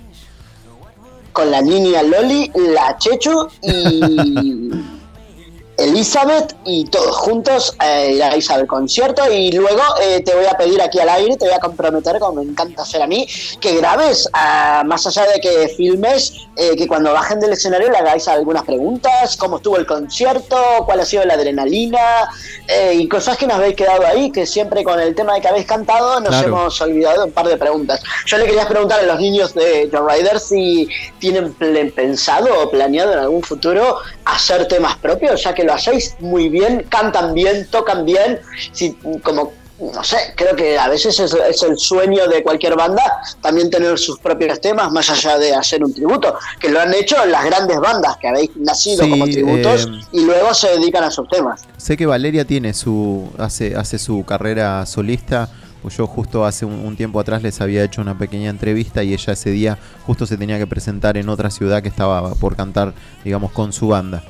S4: Con la niña Loli, la Chechu y Elizabeth y todos juntos eh, iráis al concierto y luego eh, te voy a pedir aquí al aire, te voy a comprometer, como me encanta hacer a mí, que grabes, uh, más allá de que filmes, eh, que cuando bajen del escenario le hagáis algunas preguntas, cómo estuvo el concierto, cuál ha sido la adrenalina eh, y cosas que nos habéis quedado ahí, que siempre con el tema de que habéis cantado nos
S3: Claro.
S4: hemos olvidado de un par de preguntas. Yo le quería preguntar a los niños de Joe Riders si tienen ple- pensado o planeado en algún futuro hacer temas propios, ya que lo hacéis muy bien, cantan bien, tocan bien, si, como, no sé, creo que a veces es, es el sueño de cualquier banda también tener sus propios temas, más allá de hacer un tributo, que lo han hecho las grandes bandas que habéis nacido
S3: Sí,
S4: como tributos
S3: eh,
S4: y luego se dedican a sus temas.
S3: Sé que Valeria tiene su hace, hace su carrera solista. Pues yo justo hace un, un tiempo atrás les había hecho una pequeña entrevista y ella ese día justo se tenía que presentar en otra ciudad que estaba por cantar, digamos, con su banda.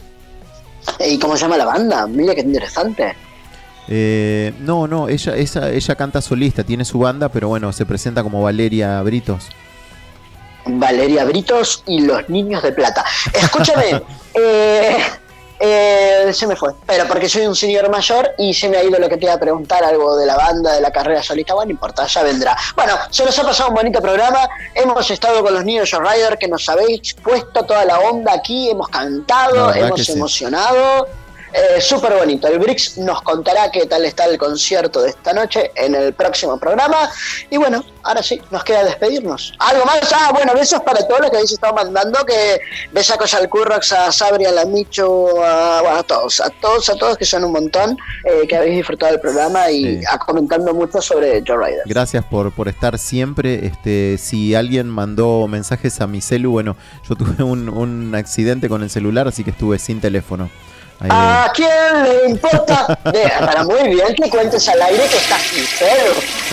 S4: ¿Y cómo se llama la banda? Mira qué interesante.
S3: Eh, no, no, ella, esa, ella canta solista, tiene su banda, pero bueno, se presenta como Valeria Britos.
S4: Valeria Britos y los Niños de Plata. Escúchame, eh, eh, se me fue, pero porque soy un señor mayor y se me ha ido lo que te iba a preguntar, algo de la banda, de la carrera solista. Bueno, no importa, ya vendrá. Bueno, se nos ha pasado un bonito programa, hemos estado con los niños de Rider, que nos habéis puesto toda la onda aquí, hemos
S3: La
S4: cantado,
S3: verdad que
S4: hemos
S3: sí.
S4: emocionado. Eh, súper bonito. El Brix nos contará qué tal está el concierto de esta noche en el próximo programa. Y bueno, ahora sí, nos queda despedirnos. ¿Algo más? Ah, bueno, besos para todos los que habéis estado mandando. Que besacos al Currox, a Sabri, a la Micho, a, bueno, a todos, a todos, a todos, que son un montón, eh, que habéis disfrutado del programa y
S3: Sí.
S4: a comentando mucho sobre Joe Rider.
S3: Gracias por, por estar siempre. Este, si alguien mandó mensajes a mi celu, bueno, yo tuve un, un accidente con el celular, así que estuve sin teléfono. Ahí-
S4: ¿A quién le importa? De, para muy bien que cuentes al aire que estás sincero.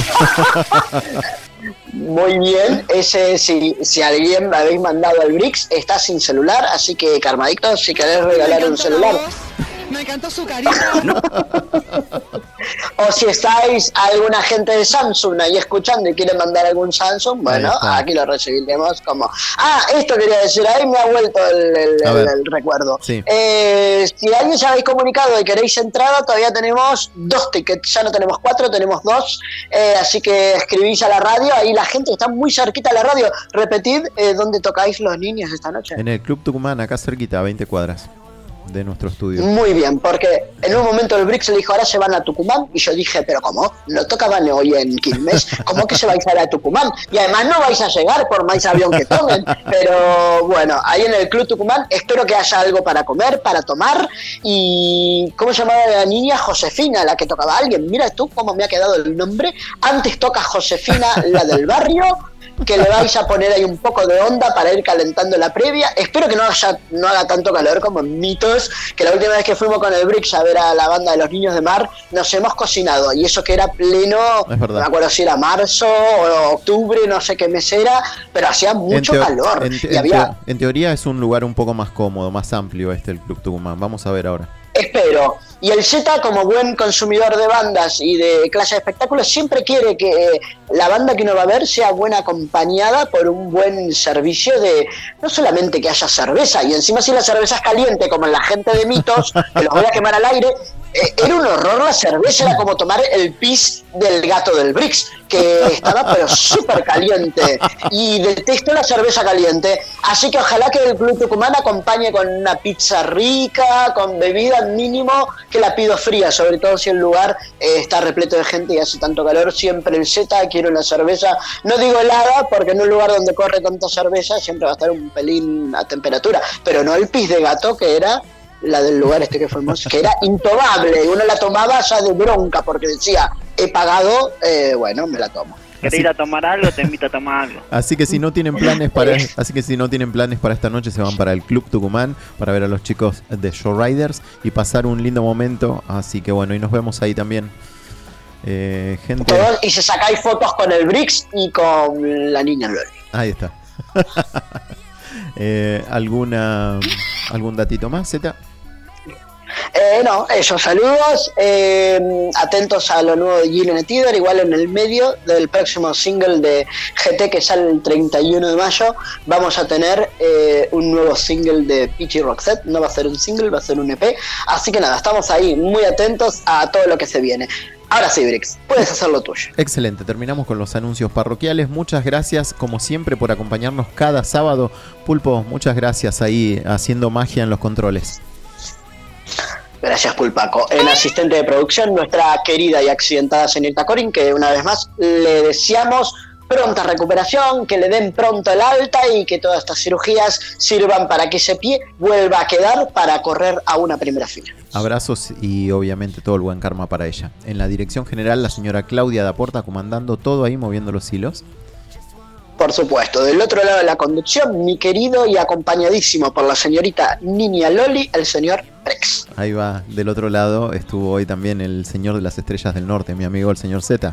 S4: Muy bien, ese si, si alguien me habéis mandado al Brix, está sin celular, así que Karmadicto, si querés regalar un celular.
S20: Me encantó su carita.
S4: O si estáis alguna gente de Samsung ahí escuchando y quieren mandar algún Samsung, bueno,
S3: Ahí está.
S4: aquí lo recibiremos como... Ah, esto quería decir, ahí me ha vuelto el, el-
S3: A
S4: el-
S3: ver.
S4: el recuerdo.
S3: Sí.
S4: Eh, si alguien se habéis comunicado y queréis entrada, todavía tenemos dos tickets, ya no tenemos cuatro, tenemos dos, eh, así que escribís a la radio, ahí la gente está muy cerquita a la radio. Repetid eh, dónde tocáis los niños esta noche.
S3: En el Club Tucumán, acá cerquita, a veinte cuadras de nuestro estudio.
S4: Muy bien, porque en un momento el Brix le dijo, ahora se van a Tucumán, y yo dije, pero ¿cómo? ¿No tocaban hoy en Quilmes? ¿Cómo que se vais a ir a Tucumán? Y además no vais a llegar por más avión que tomen. Pero bueno, ahí en el Club Tucumán espero que haya algo para comer, para tomar. Y ¿cómo se llamaba la niña? Josefina, la que tocaba. Alguien, mira tú cómo me ha quedado el nombre. Antes toca Josefina, la del barrio, que le vais a poner ahí un poco de onda para ir calentando la previa. Espero que no haya, no haga tanto calor como en Mitos, que la última vez que fuimos con el Brix a ver a la banda de los Niños de Mar, nos hemos cocinado, y eso que era pleno,
S3: Es verdad.
S4: no me acuerdo si era marzo o octubre, no sé qué mes era, pero hacía mucho
S3: teo-
S4: calor,
S3: en te-
S4: y
S3: en
S4: había...
S3: teo- en teoría es un lugar un poco más cómodo, más amplio este, el Club Tucumán. Vamos a ver ahora.
S4: Espero. Y el Z, como buen consumidor de bandas y de clase de espectáculos, siempre quiere que eh, la banda que uno va a ver sea buena acompañada por un buen servicio de, no solamente que haya cerveza, y encima si la cerveza es caliente, como en la gente de Mitos, que los voy a quemar al aire, eh, era un horror la cerveza, era como tomar el pis del gato del Brix, que estaba pero súper caliente, y detesto la cerveza caliente, así que ojalá que el Club Tucumán acompañe con una pizza rica, con bebida mínimo, que la pido fría, sobre todo si el lugar eh, está repleto de gente y hace tanto calor. Siempre el Z, quiero una cerveza, no digo helada, porque en un lugar donde corre tanta cerveza siempre va a estar un pelín a temperatura, pero no el pis de gato, que era la del lugar este que fuimos, que era intomable, y uno la tomaba ya de bronca, porque decía, he pagado, eh, bueno, me la tomo.
S18: ¿Querés ir a tomar algo? Te invito a tomar algo.
S3: Así que si no tienen planes para así que si no tienen planes para esta noche, se van para el Club Tucumán para ver a los chicos de Show Riders y pasar un lindo momento. Así que bueno, y nos vemos ahí también. Eh, gente...
S4: Todos, y se sacáis fotos con el Brix y con la niña Loli.
S3: Ahí está. eh, ¿alguna, ¿Algún datito más, Zeta?
S4: Eh, no, esos saludos. Eh, atentos a lo nuevo de Gillian Tiber, igual en el medio del próximo single de G T que sale el treinta y uno de mayo. Vamos a tener eh, un nuevo single de Peachy Roxette. No va a ser un single, va a ser un E P. Así que nada, estamos ahí muy atentos a todo lo que se viene. Ahora sí, Brix, puedes hacer lo tuyo.
S3: Excelente, terminamos con los anuncios parroquiales. Muchas gracias, como siempre, por acompañarnos cada sábado. Pulpo, muchas gracias ahí haciendo magia en los controles.
S4: Gracias, Pulpaco. El asistente de producción, nuestra querida y accidentada señorita Corin, que una vez más le deseamos pronta recuperación, que le den pronto el alta y que todas estas cirugías sirvan para que ese pie vuelva a quedar para correr a una primera fila.
S3: Abrazos y obviamente todo el buen karma para ella. En la dirección general, la señora Claudia Daporta comandando todo ahí, moviendo los hilos.
S4: Por supuesto, del otro lado de la conducción, mi querido y acompañadísimo por la señorita Niña Loli, el señor Rex.
S3: Ahí va, del otro lado estuvo hoy también el señor de las estrellas del norte, mi amigo el señor Z.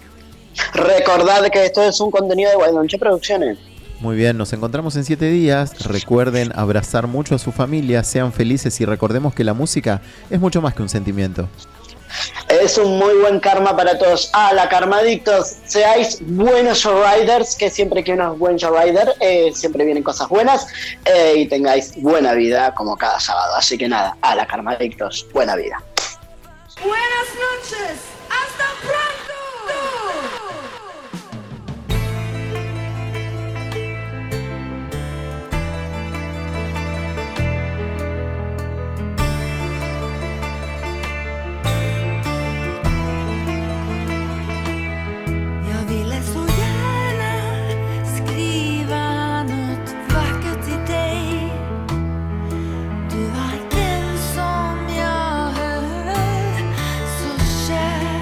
S4: Recordad que esto es un contenido de Guaydonche Producciones.
S3: Muy bien, nos encontramos en siete días. Recuerden abrazar mucho a su familia, sean felices y recordemos que la música es mucho más que un sentimiento.
S4: Es un muy buen karma para todos. Ah, la karmadictos, seáis buenos showriders, que siempre que uno es buen showrider, eh, siempre vienen cosas buenas, eh, y tengáis buena vida como cada sábado. Así que nada, a la karmadictos, buena vida.
S5: Buenas noches, hasta pronto.
S9: Du var den som jag höll så kär.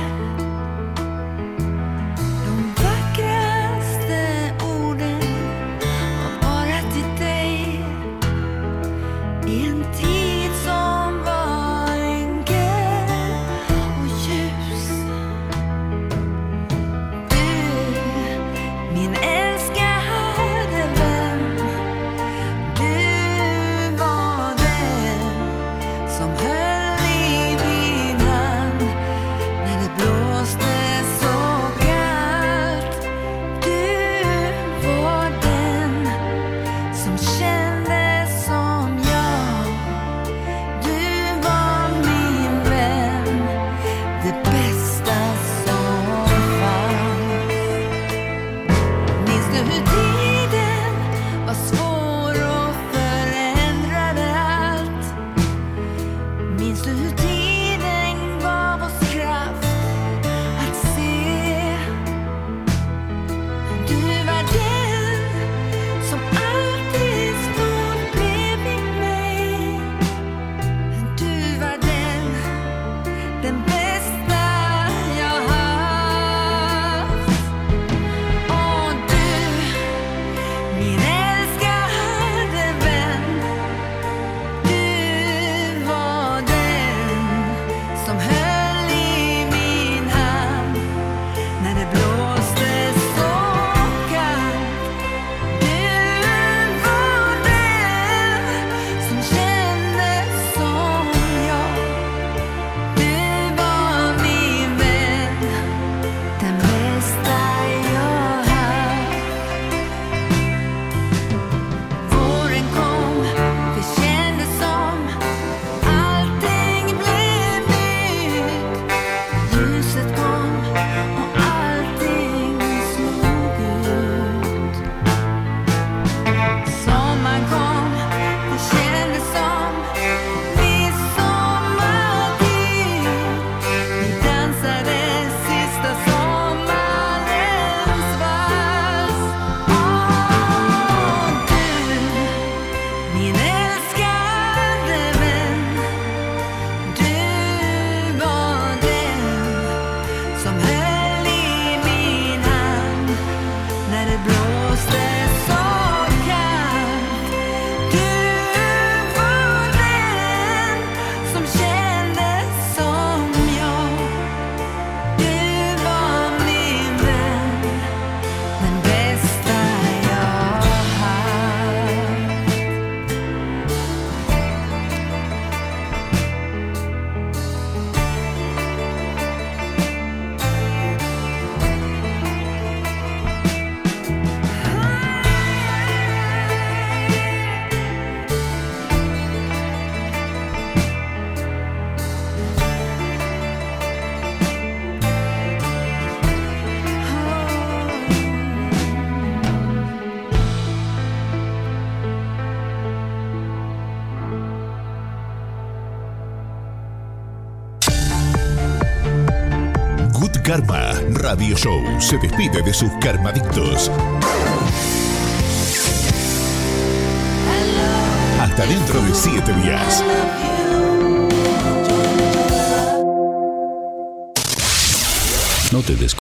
S1: Karma Radio Show se despide de sus karmadictos. Hasta dentro de siete días.
S6: No te des